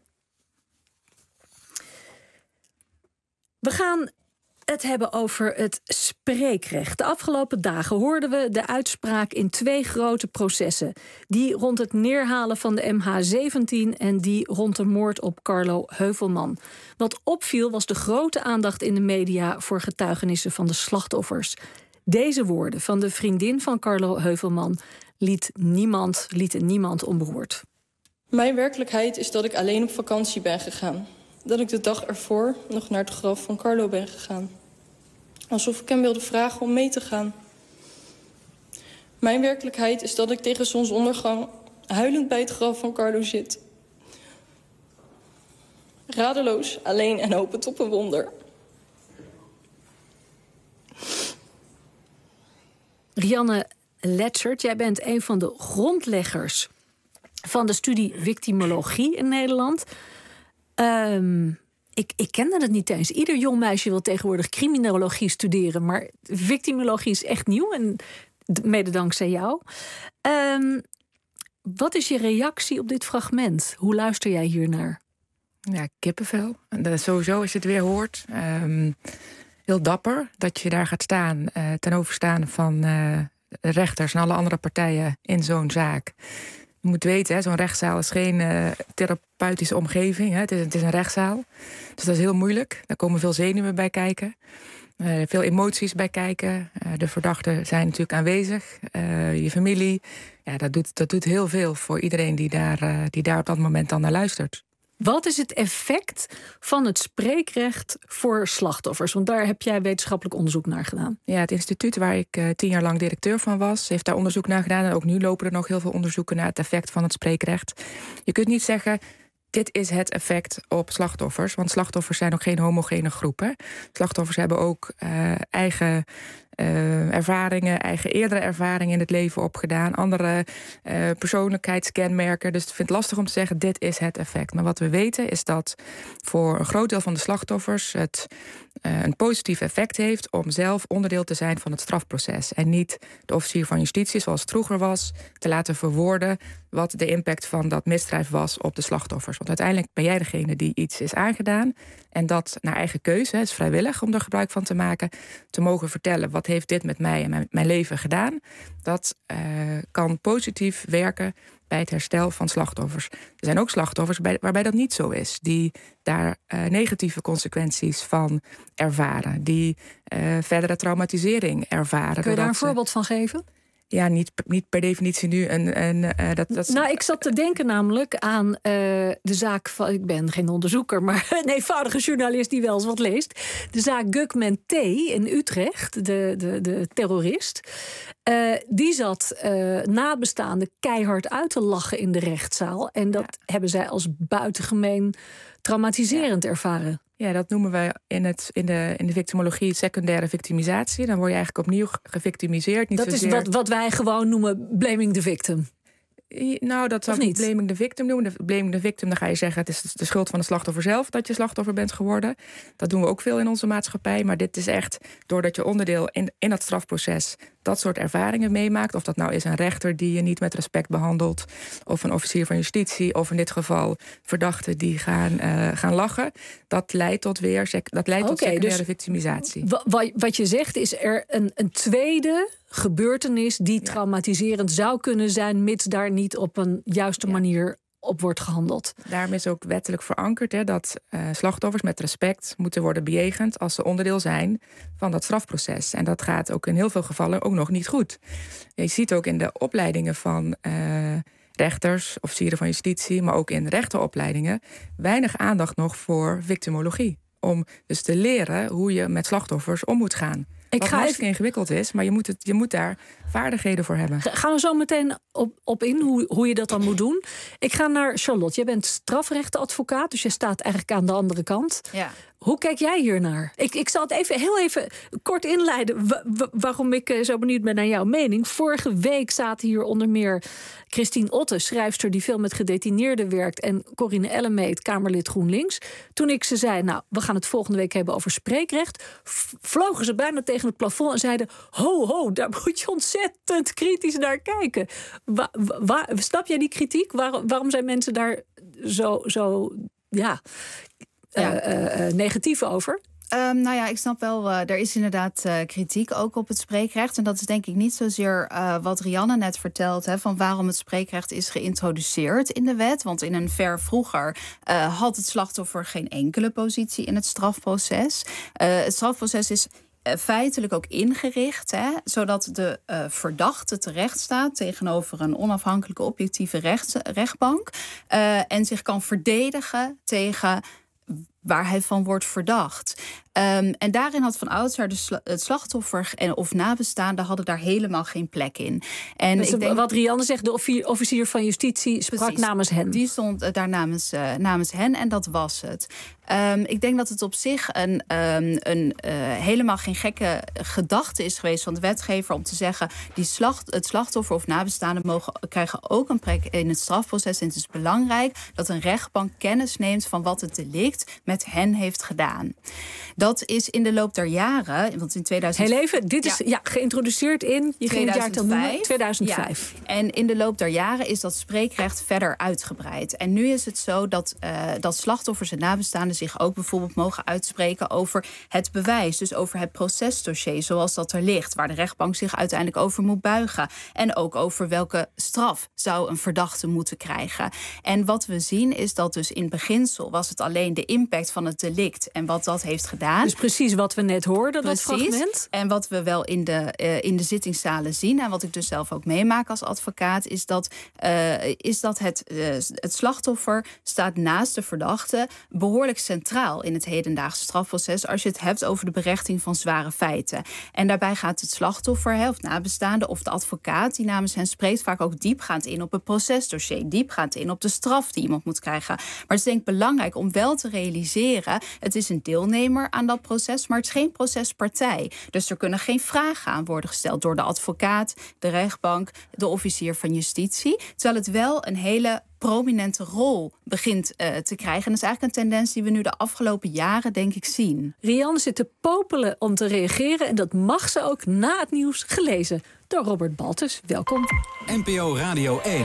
We gaan het hebben over het spreekrecht. De afgelopen dagen hoorden we de uitspraak in twee grote processen. Die rond het neerhalen van de M H zeventien en die rond de moord op Carlo Heuvelman. Wat opviel was de grote aandacht in de media voor getuigenissen van de slachtoffers. Deze woorden van de vriendin van Carlo Heuvelman liet niemand, lieten niemand onberoerd. Mijn werkelijkheid is dat ik alleen op vakantie ben gegaan. Dat ik de dag ervoor nog naar het graf van Carlo ben gegaan. Alsof ik hem wilde vragen om mee te gaan. Mijn werkelijkheid is dat ik tegen zonsondergang huilend bij het graf van Carlo zit. Radeloos, alleen en hopend op een wonder. Rianne Letschert, jij bent een van de grondleggers van de studie victimologie in Nederland. Um, ik, ik kende het niet eens. Ieder jong meisje wil tegenwoordig criminologie studeren, maar victimologie is echt nieuw en mede dankzij jou. Um, wat is je reactie op dit fragment? Hoe luister jij hiernaar? Ja, kippenvel. Dat sowieso als je het weer hoort. Um, heel dapper dat je daar gaat staan uh, ten overstaan van uh, rechters en alle andere partijen in zo'n zaak. Je moet weten, zo'n rechtszaal is geen uh, therapeutische omgeving. Hè. Het, is, het is een rechtszaal. Dus dat is heel moeilijk. Daar komen veel zenuwen bij kijken. Uh, veel emoties bij kijken. Uh, de verdachten zijn natuurlijk aanwezig. Uh, je familie. Ja, dat doet, dat doet heel veel voor iedereen die daar, uh, die daar op dat moment dan naar luistert. Wat is het effect van het spreekrecht voor slachtoffers? Want daar heb jij wetenschappelijk onderzoek naar gedaan. Ja, het instituut waar ik uh, tien jaar lang directeur van was, heeft daar onderzoek naar gedaan. En ook nu lopen er nog heel veel onderzoeken naar het effect van het spreekrecht. Je kunt niet zeggen, dit is het effect op slachtoffers. Want slachtoffers zijn ook geen homogene groepen. Slachtoffers hebben ook uh, eigen uh, ervaringen, eigen eerdere ervaringen in het leven opgedaan. Andere uh, persoonlijkheidskenmerken. Dus ik vind het lastig om te zeggen, dit is het effect. Maar wat we weten is dat voor een groot deel van de slachtoffers het uh, een positief effect heeft om zelf onderdeel te zijn van het strafproces. En niet de officier van justitie, zoals het vroeger was, te laten verwoorden wat de impact van dat misdrijf was op de slachtoffers. Want uiteindelijk ben jij degene die iets is aangedaan. En dat naar eigen keuze, het is vrijwillig om er gebruik van te maken, te mogen vertellen, wat heeft dit met mij en mijn, mijn leven gedaan? Dat uh, kan positief werken bij het herstel van slachtoffers. Er zijn ook slachtoffers bij, waarbij dat niet zo is. Die daar uh, negatieve consequenties van ervaren. Die uh, verdere traumatisering ervaren. Kun je daar een voorbeeld van geven? Ja, niet, niet per definitie nu een... een uh, dat, dat... Nou, ik zat te denken namelijk aan uh, de zaak van... Ik ben geen onderzoeker, maar een eenvoudige journalist die wel eens wat leest. De zaak Gugman T. in Utrecht, de, de, de terrorist. Uh, die zat uh, nabestaanden keihard uit te lachen in de rechtszaal. En dat ja. hebben zij als buitengemeen traumatiserend ja. ervaren. Ja, dat noemen we in, het, in, de, in de victimologie secundaire victimisatie. Dan word je eigenlijk opnieuw gevictimiseerd. Niet dat zozeer... is wat, wat wij gewoon noemen blaming the victim. Nou, dat zou ik niet blaming the victim noemen. De blaming the victim, dan ga je zeggen, het is de schuld van de slachtoffer zelf dat je slachtoffer bent geworden. Dat doen we ook veel in onze maatschappij. Maar dit is echt doordat je onderdeel in, in dat strafproces dat soort ervaringen meemaakt. Of dat nou is een rechter die je niet met respect behandelt, of een officier van justitie, of in dit geval verdachten die gaan, uh, gaan lachen. Dat leidt tot weer dat leidt tot okay, secundaire dus victimisatie. Wat, wat je zegt, is er een, een tweede gebeurtenis die traumatiserend ja. zou kunnen zijn, mits daar niet op een juiste ja. manier op wordt gehandeld. Daarom is ook wettelijk verankerd hè, dat uh, slachtoffers met respect moeten worden bejegend als ze onderdeel zijn van dat strafproces. En dat gaat ook in heel veel gevallen ook nog niet goed. Je ziet ook in de opleidingen van uh, rechters, officieren van justitie, maar ook in rechteropleidingen weinig aandacht nog voor victimologie. Om dus te leren hoe je met slachtoffers om moet gaan. Ik Wat ga hartstikke even... ingewikkeld is, maar je moet, het, je moet daar vaardigheden voor hebben. Gaan we zo meteen op, op in, hoe, hoe je dat dan moet doen. Ik ga naar Charlotte. Jij bent strafrechtenadvocaat, dus je staat eigenlijk aan de andere kant. Ja. Hoe kijk jij hier naar? Ik, ik zal het even heel even kort inleiden wa- wa- waarom ik zo benieuwd ben naar jouw mening. Vorige week zaten hier onder meer Christine Otte, schrijfster die veel met gedetineerden werkt, en Corinne Ellemeet, Kamerlid GroenLinks. Toen ik ze zei, nou, we gaan het volgende week hebben over spreekrecht, v- vlogen ze bijna tegen het plafond en zeiden, ho, ho, daar moet je ontzettend kritisch naar kijken. Wa- wa- snap jij die kritiek? Waar, waarom zijn mensen daar zo, zo ja... Ja. Uh, uh, negatief over? Um, nou ja, ik snap wel, uh, er is inderdaad uh, kritiek ook op het spreekrecht. En dat is denk ik niet zozeer uh, wat Rianne net vertelt, hè, van waarom het spreekrecht is geïntroduceerd in de wet. Want in een ver vroeger uh, had het slachtoffer geen enkele positie in het strafproces. Uh, het strafproces is Uh, feitelijk ook ingericht, hè, zodat de uh, verdachte terecht staat tegenover een onafhankelijke objectieve rechts, rechtbank uh, en zich kan verdedigen tegen waar hij van wordt verdacht. Um, en daarin had van oudsher de sla- het slachtoffer en of nabestaanden hadden daar helemaal geen plek in. En dus ik denk, wat Rianne zegt, de officier, officier van justitie sprak precies, namens hen. Die stond uh, daar namens, uh, namens hen en dat was het. Um, ik denk dat het op zich een, um, een uh, helemaal geen gekke gedachte is geweest van de wetgever om te zeggen, die slacht, het slachtoffer of nabestaanden mogen, krijgen ook een plek in het strafproces. En het is belangrijk dat een rechtbank kennis neemt van wat het delict met hen heeft gedaan. Dat is in de loop der jaren, want in tweeduizend... Heel even, dit is ja. Ja, geïntroduceerd in, je ging het jaartal noemen, tweeduizend vijf. Ja. En in de loop der jaren is dat spreekrecht verder uitgebreid. En nu is het zo dat, uh, dat slachtoffers en nabestaanden zich ook bijvoorbeeld mogen uitspreken over het bewijs. Dus over het procesdossier zoals dat er ligt, waar de rechtbank zich uiteindelijk over moet buigen. En ook over welke straf zou een verdachte moeten krijgen. En wat we zien is dat dus in beginsel was het alleen de impact van het delict en wat dat heeft gedaan. gedaan. Dus precies wat we net hoorden, precies. dat fragment. En wat we wel in de, uh, in de zittingszalen zien... en wat ik dus zelf ook meemaak als advocaat... is dat, uh, is dat het, uh, het slachtoffer staat naast de verdachte... behoorlijk centraal in het hedendaagse strafproces... als je het hebt over de berechting van zware feiten. En daarbij gaat het slachtoffer, hè, of nabestaande... of de advocaat die namens hen spreekt... vaak ook diepgaand in op het procesdossier. Diepgaand in op de straf die iemand moet krijgen. Maar het is denk ik belangrijk om wel te realiseren... het is een deelnemer aan dat proces, maar het is geen procespartij. Dus er kunnen geen vragen aan worden gesteld... door de advocaat, de rechtbank, de officier van justitie. Terwijl het wel een hele prominente rol begint uh, te krijgen. En dat is eigenlijk een tendens die we nu de afgelopen jaren, denk ik, zien. Rianne zit te popelen om te reageren... en dat mag ze ook na het nieuws gelezen door Robert Baltus. Welkom. N P O Radio één.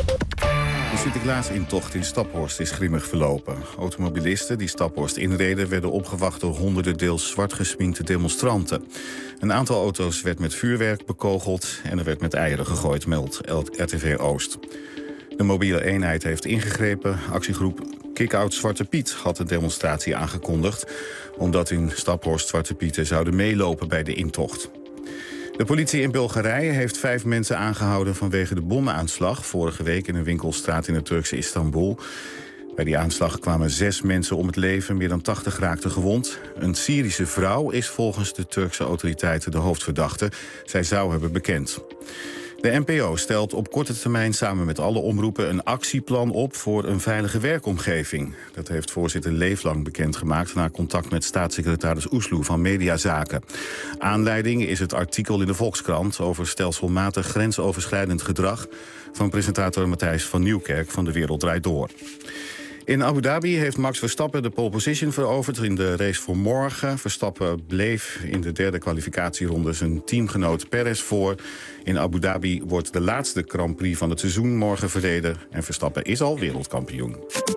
De Sinterklaasintocht in Staphorst is grimmig verlopen. Automobilisten die Staphorst inreden... werden opgewacht door honderden deels zwart gesminkte demonstranten. Een aantal auto's werd met vuurwerk bekogeld... en er werd met eieren gegooid, meldt R T V Oost. De mobiele eenheid heeft ingegrepen. Actiegroep Kick-Out Zwarte Piet had de demonstratie aangekondigd... omdat in Staphorst Zwarte Pieten zouden meelopen bij de intocht. De politie in Bulgarije heeft vijf mensen aangehouden vanwege de bomaanslag... vorige week in een winkelstraat in het Turkse Istanbul. Bij die aanslag kwamen zes mensen om het leven, meer dan tachtig raakten gewond. Een Syrische vrouw is volgens de Turkse autoriteiten de hoofdverdachte. Zij zou hebben bekend. De N P O stelt op korte termijn samen met alle omroepen... een actieplan op voor een veilige werkomgeving. Dat heeft voorzitter Leeflang bekendgemaakt... na contact met staatssecretaris Oesloe van Mediazaken. Aanleiding is het artikel in de Volkskrant... over stelselmatig grensoverschrijdend gedrag... van presentator Matthijs van Nieuwkerk van De Wereld Draait Door. In Abu Dhabi heeft Max Verstappen de pole position veroverd in de race voor morgen. Verstappen bleef in de derde kwalificatieronde zijn teamgenoot Perez voor. In Abu Dhabi wordt de laatste Grand Prix van het seizoen morgen verreden. En Verstappen is al wereldkampioen.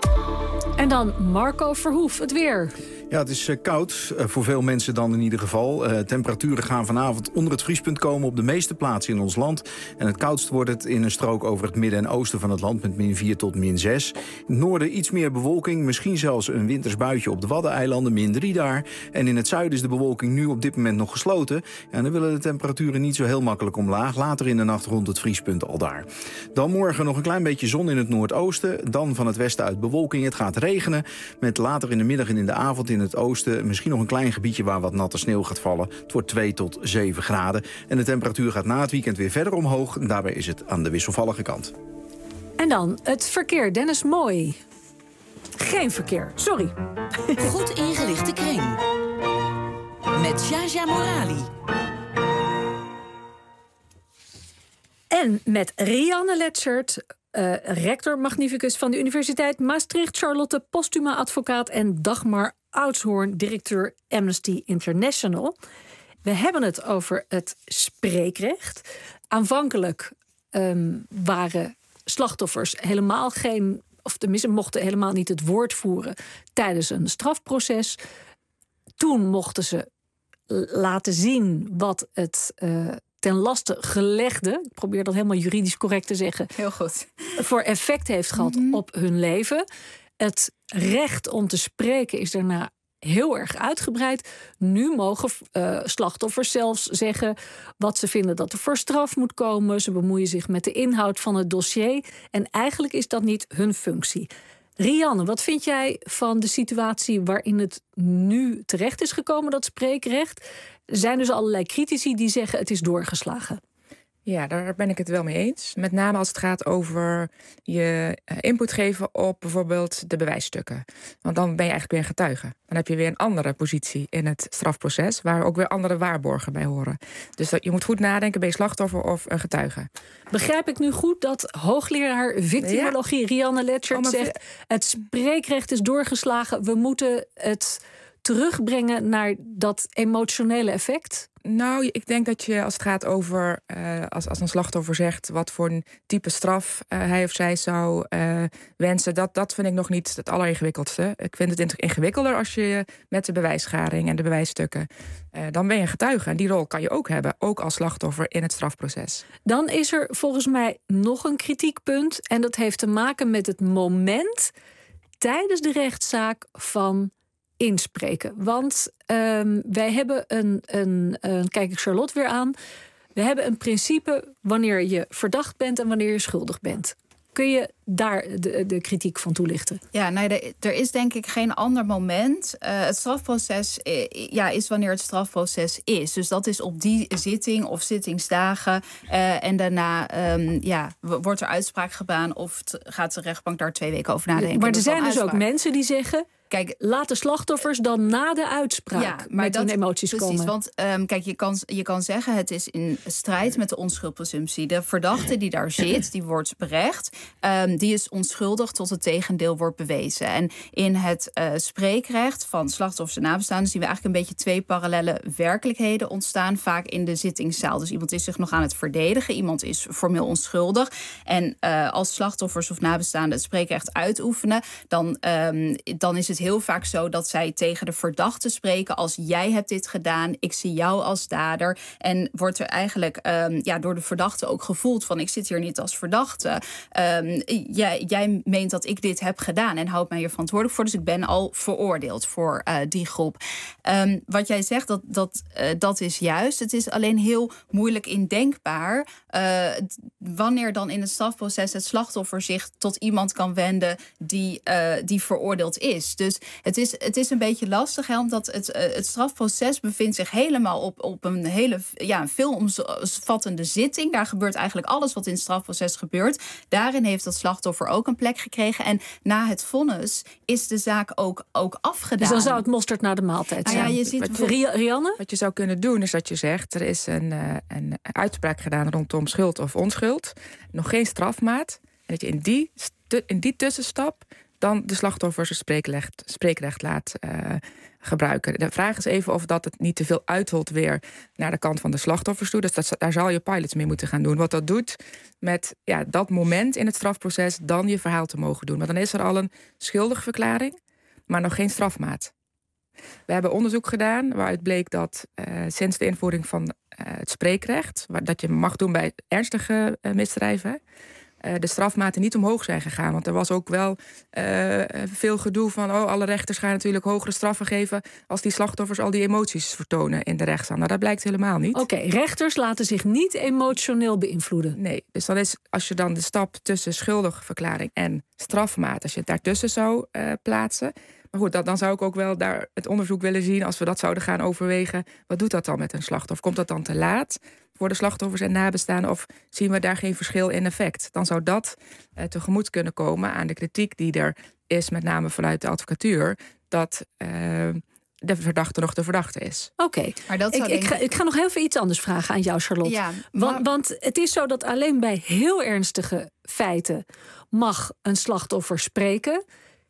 En dan Marco Verhoef, het weer. Ja, het is uh, koud, uh, voor veel mensen dan in ieder geval. Uh, temperaturen gaan vanavond onder het vriespunt komen op de meeste plaatsen in ons land. En het koudst wordt het in een strook over het midden en oosten van het land... met min vier tot min zes. In het noorden iets meer bewolking, misschien zelfs een winters buitje op de Waddeneilanden, min drie daar. En in het zuiden is de bewolking nu op dit moment nog gesloten. En dan willen de temperaturen niet zo heel makkelijk omlaag. Later in de nacht rond het vriespunt al daar. Dan morgen nog een klein beetje zon in het noordoosten. Dan van het westen uit bewolking. Het gaat regenen, met later in de middag en in de avond in het oosten misschien nog een klein gebiedje waar wat natte sneeuw gaat vallen. Het wordt twee tot zeven graden. En de temperatuur gaat na het weekend weer verder omhoog. En daarbij is het aan de wisselvallige kant. En dan het verkeer. Dennis Mooi. Geen verkeer, sorry. Goed ingelichte kring. Met Jaja Morali. En met Rianne Letschert, uh, rector magnificus van de Universiteit Maastricht... Charlotte Postuma, advocaat, en Dagmar Oudshoorn, directeur Amnesty International. We hebben het over het spreekrecht. Aanvankelijk um, waren slachtoffers helemaal geen... of tenminste mochten helemaal niet het woord voeren tijdens een strafproces. Toen mochten ze laten zien wat het... Uh, ten laste gelegde, ik probeer dat helemaal juridisch correct te zeggen... Heel goed. Voor effect heeft gehad mm-hmm. op hun leven. Het recht om te spreken is daarna heel erg uitgebreid. Nu mogen uh, slachtoffers zelfs zeggen wat ze vinden dat er voor straf moet komen. Ze bemoeien zich met de inhoud van het dossier. En eigenlijk is dat niet hun functie. Rianne, wat vind jij van de situatie waarin het nu terecht is gekomen, dat spreekrecht? Er zijn dus allerlei critici die zeggen het is doorgeslagen. Ja, daar ben ik het wel mee eens. Met name als het gaat over je input geven op bijvoorbeeld de bewijsstukken. Want dan ben je eigenlijk weer een getuige. Dan heb je weer een andere positie in het strafproces, waar ook weer andere waarborgen bij horen. Dus dat, je moet goed nadenken, ben je slachtoffer of een getuige. Begrijp ik nu goed dat hoogleraar victimologie ja. Rianne Letschert oh, zegt... het spreekrecht is doorgeslagen, we moeten het terugbrengen naar dat emotionele effect? Nou, ik denk dat je als het gaat over... Uh, als, als een slachtoffer zegt wat voor een type straf uh, hij of zij zou uh, wensen... Dat, dat vind ik nog niet het alleringewikkeldste. Ik vind het ingewikkelder als je met de bewijsgaring en de bewijsstukken... Uh, dan ben je een getuige. En die rol kan je ook hebben, ook als slachtoffer in het strafproces. Dan is er volgens mij nog een kritiekpunt. En dat heeft te maken met het moment tijdens de rechtszaak van inspreken. Want um, wij hebben een, een, een... Kijk ik Charlotte weer aan. We hebben een principe wanneer je verdacht bent en wanneer je schuldig bent. Kun je daar de, de kritiek van toelichten? Ja, nee, er, er is denk ik geen ander moment. Uh, het strafproces uh, ja, is wanneer het strafproces is. Dus dat is op die zitting of zittingsdagen. Uh, en daarna um, ja, wordt er uitspraak gedaan of t- gaat de rechtbank daar twee weken over nadenken. Maar er dus zijn dus uitspraak. ook mensen die zeggen... Kijk, laat de slachtoffers dan na de uitspraak ja, maar met dat, hun emoties precies, komen. Want um, kijk, je kan, je kan zeggen... het is in strijd met de onschuldpresumptie. De verdachte die daar zit, die wordt berecht... Um, die is onschuldig tot het tegendeel wordt bewezen. En in het uh, spreekrecht van slachtoffers en nabestaanden... zien we eigenlijk een beetje twee parallele werkelijkheden ontstaan... vaak in de zittingszaal. Dus iemand is zich nog aan het verdedigen. Iemand is formeel onschuldig. En uh, als slachtoffers of nabestaanden het spreekrecht uitoefenen... dan, um, dan is het heel vaak zo dat zij tegen de verdachte spreken als jij hebt dit gedaan, ik zie jou als dader. En wordt er eigenlijk um, ja, door de verdachte ook gevoeld van ik zit hier niet als verdachte. Um, jij, jij meent dat ik dit heb gedaan en houdt mij hier verantwoordelijk voor. Dus ik ben al veroordeeld voor uh, die groep. Um, wat jij zegt, dat, dat, uh, dat is juist. Het is alleen heel moeilijk indenkbaar uh, wanneer dan in het strafproces het slachtoffer zich tot iemand kan wenden die, uh, die veroordeeld is. Dus het is, het is een beetje lastig, hè, omdat het, uh, het strafproces bevindt zich helemaal op, op een hele ja, een veelomvattende zitting. Daar gebeurt eigenlijk alles wat in het strafproces gebeurt. Daarin heeft dat slachtoffer ook een plek gekregen. En na het vonnis is de zaak ook, ook afgedaan. Dus dan zou het mosterd na de maaltijd zijn. Ah, ja, je ziet wat, bijvoorbeeld... Rianne? Wat je zou kunnen doen is dat je zegt... er is een, uh, een uitspraak gedaan rondom schuld of onschuld. Nog geen strafmaat. En dat je in die, stu- in die tussenstap... dan de slachtoffers een spreekrecht, spreekrecht laat uh, gebruiken. De vraag is even of dat het niet te veel uitholt weer naar de kant van de slachtoffers toe. Dus dat, daar zal je pilots mee moeten gaan doen. Wat dat doet met ja, dat moment in het strafproces... dan je verhaal te mogen doen. Maar dan is er al een schuldige verklaring, maar nog geen strafmaat. We hebben onderzoek gedaan waaruit bleek dat uh, sinds de invoering van uh, het spreekrecht... Waar, dat je mag doen bij ernstige uh, misdrijven... Uh, de strafmaten niet omhoog zijn gegaan. Want er was ook wel uh, veel gedoe van... oh, alle rechters gaan natuurlijk hogere straffen geven... als die slachtoffers al die emoties vertonen in de rechtszaal. Nou, dat blijkt helemaal niet. Oké, okay, rechters laten zich niet emotioneel beïnvloeden. Nee, dus dan is, als je dan de stap tussen schuldige verklaring en strafmaat... als je het daartussen zou uh, plaatsen... Maar goed, dat, dan zou ik ook wel daar het onderzoek willen zien... als we dat zouden gaan overwegen. Wat doet dat dan met een slachtoffer? Komt dat dan te laat voor de slachtoffers en nabestaanden... of zien we daar geen verschil in effect? Dan zou dat uh, tegemoet kunnen komen aan de kritiek die er is... met name vanuit de advocatuur... dat uh, de verdachte nog de verdachte is. Oké, okay. ik, ik, ik, ga, ik ga nog heel veel iets anders vragen aan jou, Charlotte. Ja, maar... want, want het is zo dat alleen bij heel ernstige feiten... mag een slachtoffer spreken...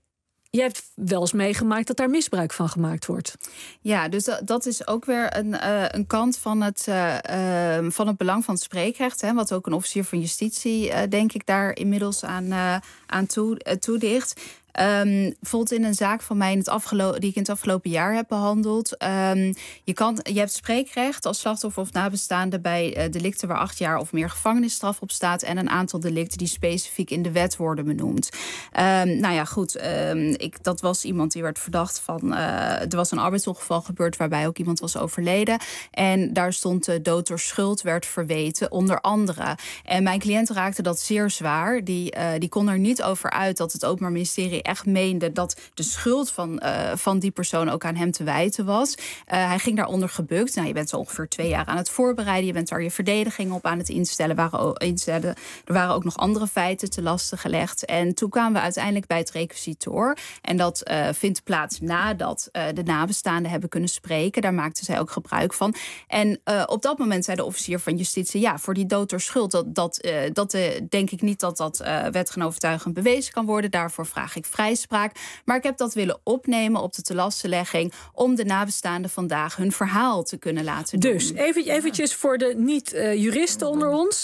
Je hebt wel eens meegemaakt dat daar misbruik van gemaakt wordt. Ja, dus dat, dat is ook weer een, uh, een kant van het, uh, uh, van het belang van het spreekrecht. Hè, wat ook een officier van justitie, uh, denk ik, daar inmiddels aan, uh, aan toe, uh, toedicht. Um, bijvoorbeeld in een zaak van mij in het afgelo- die ik in het afgelopen jaar heb behandeld. Um, je, kan, je hebt spreekrecht als slachtoffer of nabestaande bij uh, delicten waar acht jaar of meer gevangenisstraf op staat. En een aantal delicten die specifiek in de wet worden benoemd. Um, nou ja, goed. Um, ik, dat was iemand die werd verdacht van. Uh, er was een arbeidsongeval gebeurd waarbij ook iemand was overleden. En daar stond uh, dood door schuld werd verweten, onder andere. En mijn cliënt raakte dat zeer zwaar. Die, uh, die kon er niet over uit dat het Openbaar Ministerie echt meende dat de schuld van, uh, van die persoon ook aan hem te wijten was. Uh, hij ging daaronder gebukt. Nou, je bent zo ongeveer twee jaar aan het voorbereiden. Je bent daar je verdediging op aan het instellen. Waren, instellen. Er waren ook nog andere feiten te lasten gelegd. En toen kwamen we uiteindelijk bij het requisitoor. En dat uh, vindt plaats nadat uh, de nabestaanden hebben kunnen spreken. Daar maakten zij ook gebruik van. En uh, op dat moment zei de officier van justitie... ja, voor die dood door schuld, dat, dat, uh, dat uh, denk ik niet dat dat uh, wettig en overtuigend bewezen kan worden. Daarvoor vraag ik vrijspraak. Maar ik heb dat willen opnemen op de telastenlegging... om de nabestaanden vandaag hun verhaal te kunnen laten doen. Dus even, eventjes voor de niet-juristen uh, onder ons.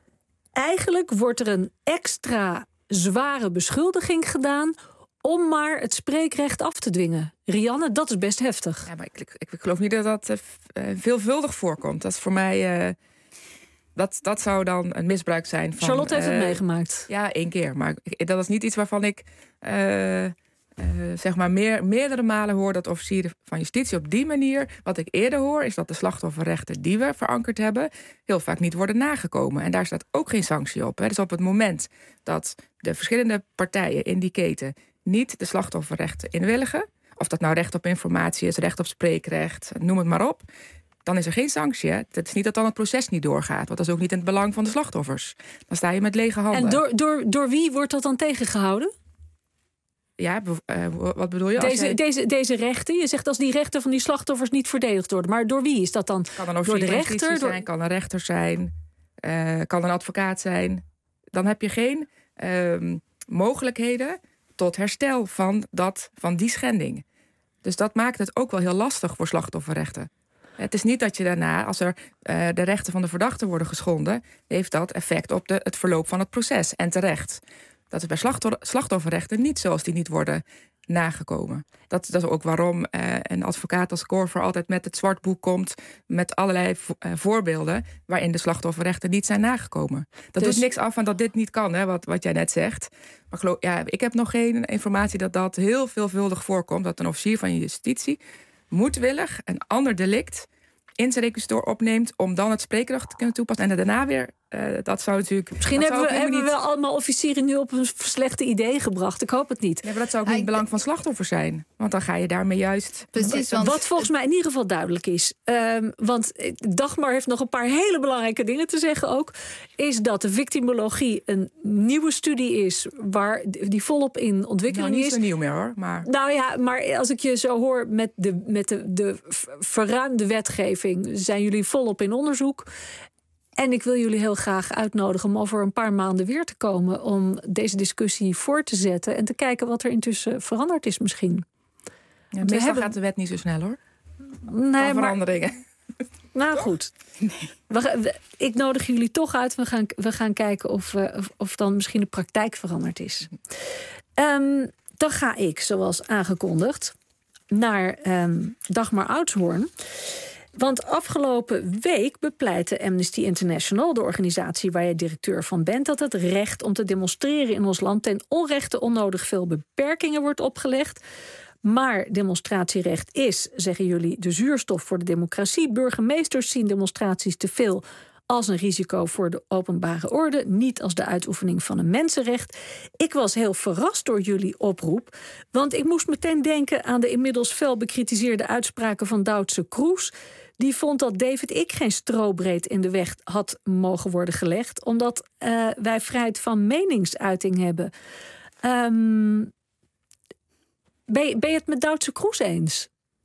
Eigenlijk wordt er een extra zware beschuldiging gedaan... om maar het spreekrecht af te dwingen. Rianne, dat is best heftig. Ja, maar ik, ik, ik geloof niet dat dat uh, veelvuldig voorkomt. Dat is voor mij... Uh... Dat, dat zou dan een misbruik zijn van... Charlotte heeft uh, het meegemaakt. Ja, één keer. Maar dat is niet iets waarvan ik uh, uh, zeg maar meer, meerdere malen hoor dat officieren van justitie op die manier... wat ik eerder hoor, is dat de slachtofferrechten die we verankerd hebben... heel vaak niet worden nagekomen. En daar staat ook geen sanctie op. Hè. Dus op het moment dat de verschillende partijen in die keten... niet de slachtofferrechten inwilligen... of dat nou recht op informatie is, recht op spreekrecht, noem het maar op... dan is er geen sanctie. Hè? Het is niet dat dan het proces niet doorgaat. Want dat is ook niet in het belang van de slachtoffers. Dan sta je met lege handen. En door, door, door wie wordt dat dan tegengehouden? Ja, uh, wat bedoel je? Deze, jij... deze, deze rechten, je zegt als die rechten van die slachtoffers niet verdedigd worden. Maar door wie is dat dan? Kan een door de rechter? Zijn, door... Kan een rechter zijn, uh, kan een advocaat zijn. Dan heb je geen uh, mogelijkheden tot herstel van, dat, van die schending. Dus dat maakt het ook wel heel lastig voor slachtofferrechten. Het is niet dat je daarna, als er uh, de rechten van de verdachte worden geschonden... heeft dat effect op de, het verloop van het proces. En terecht. Dat is bij slachtofferrechten niet zoals die niet worden nagekomen. Dat, dat is ook waarom uh, een advocaat als Korver altijd met het zwartboek komt... met allerlei vo- uh, voorbeelden waarin de slachtofferrechten niet zijn nagekomen. Dat dus... doet niks af van dat dit niet kan, hè, wat, wat jij net zegt. Maar geloof, ja, ik heb nog geen informatie dat dat heel veelvuldig voorkomt... dat een officier van justitie moedwillig een ander delict in zijn requisitor opneemt... om dan het spreekrecht te kunnen toepassen. En daarna weer, uh, dat zou natuurlijk... Misschien hebben, we, hebben niet... we allemaal officieren nu op een slechte idee gebracht. Ik hoop het niet. Ja, maar dat zou ook niet het belang van slachtoffers zijn. Want dan ga je daarmee juist... Precies, want... Wat volgens mij in ieder geval duidelijk is... Um, want Dagmar heeft nog een paar hele belangrijke dingen te zeggen ook... is dat de victimologie een nieuwe studie is... waar die volop in ontwikkeling nou, is. Niet zo nieuw meer, hoor. Maar... Nou ja, maar als ik je zo hoor met de, met de, de verruimde wetgeving... zijn jullie volop in onderzoek. En ik wil jullie heel graag uitnodigen om over een paar maanden weer te komen... om deze discussie voor te zetten en te kijken wat er intussen veranderd is misschien. Ja, meestal hebben... gaat de wet niet zo snel, hoor. Nee, veranderingen. Maar... Nou goed. Nee. We, we, ik nodig jullie toch uit. We gaan, we gaan kijken of, uh, of, of dan misschien de praktijk veranderd is. Um, dan ga ik, zoals aangekondigd, naar um, Dagmar Oudshoorn. Want afgelopen week bepleitte Amnesty International... de organisatie waar je directeur van bent... dat het recht om te demonstreren in ons land... ten onrechte onnodig veel beperkingen wordt opgelegd. Maar demonstratierecht is, zeggen jullie, de zuurstof voor de democratie. Burgemeesters zien demonstraties te veel als een risico voor de openbare orde... niet als de uitoefening van een mensenrecht. Ik was heel verrast door jullie oproep... want ik moest meteen denken aan de inmiddels fel bekritiseerde uitspraken van Duitse Kroes... die vond dat David Icke geen strobreed in de weg had mogen worden gelegd... omdat uh, wij vrijheid van meningsuiting hebben. Um, ben, je, ben je het met Duitse Kroes eens?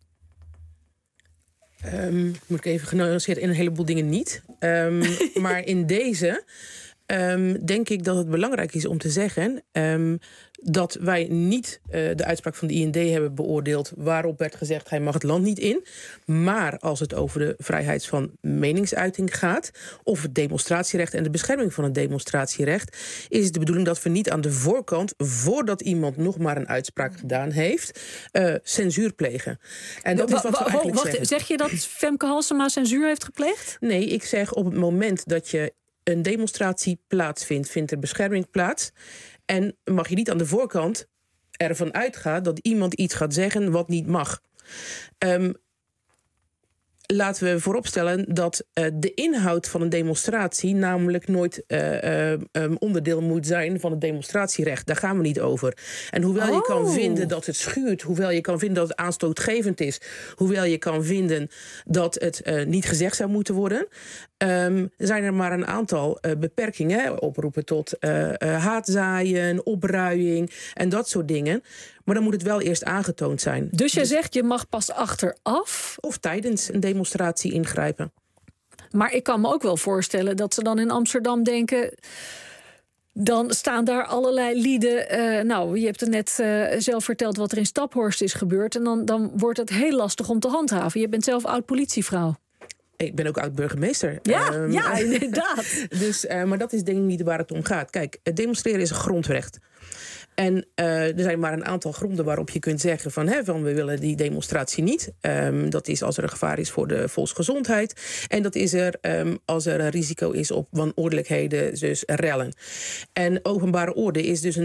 Um, moet ik even genuanceerd in een heleboel dingen niet. Um, maar in deze um, denk ik dat het belangrijk is om te zeggen... Um, dat wij niet uh, de uitspraak van de I N D hebben beoordeeld... waarop werd gezegd, hij mag het land niet in. Maar als het over de vrijheid van meningsuiting gaat... of het demonstratierecht en de bescherming van het demonstratierecht... is het de bedoeling dat we niet aan de voorkant... voordat iemand nog maar een uitspraak gedaan heeft... Uh, censuur plegen. En dat is wat we eigenlijk wacht, zeggen. Zeg je dat Femke Halsema censuur heeft gepleegd? Nee, ik zeg op het moment dat je een demonstratie plaatsvindt... vindt er bescherming plaats... En mag je niet aan de voorkant ervan uitgaan... dat iemand iets gaat zeggen wat niet mag. Um, laten we vooropstellen dat uh, de inhoud van een demonstratie... namelijk nooit uh, uh, um, onderdeel moet zijn van het demonstratierecht. Daar gaan we niet over. En hoewel oh. je kan vinden dat het schuurt... hoewel je kan vinden dat het aanstootgevend is... hoewel je kan vinden dat het uh, niet gezegd zou moeten worden... Um, zijn er maar een aantal uh, beperkingen. Hè? Oproepen tot uh, uh, haatzaaien, opruiing en dat soort dingen. Maar dan moet het wel eerst aangetoond zijn. Dus jij dus... zegt, je mag pas achteraf... Of tijdens een demonstratie ingrijpen. Maar ik kan me ook wel voorstellen dat ze dan in Amsterdam denken... Dan staan daar allerlei lieden... Uh, nou, je hebt er net uh, zelf verteld wat er in Staphorst is gebeurd... en dan, dan wordt het heel lastig om te handhaven. Je bent zelf oud-politievrouw. Ik ben ook oud-burgemeester. Ja, um, ja, inderdaad. dus, uh, maar dat is denk ik niet waar het om gaat. Kijk, het demonstreren is een grondrecht. En uh, er zijn maar een aantal gronden waarop je kunt zeggen... van, hè, van we willen die demonstratie niet. Um, dat is als er een gevaar is voor de volksgezondheid. En dat is er um, als er een risico is op wanordelijkheden, dus rellen. En openbare orde is dus een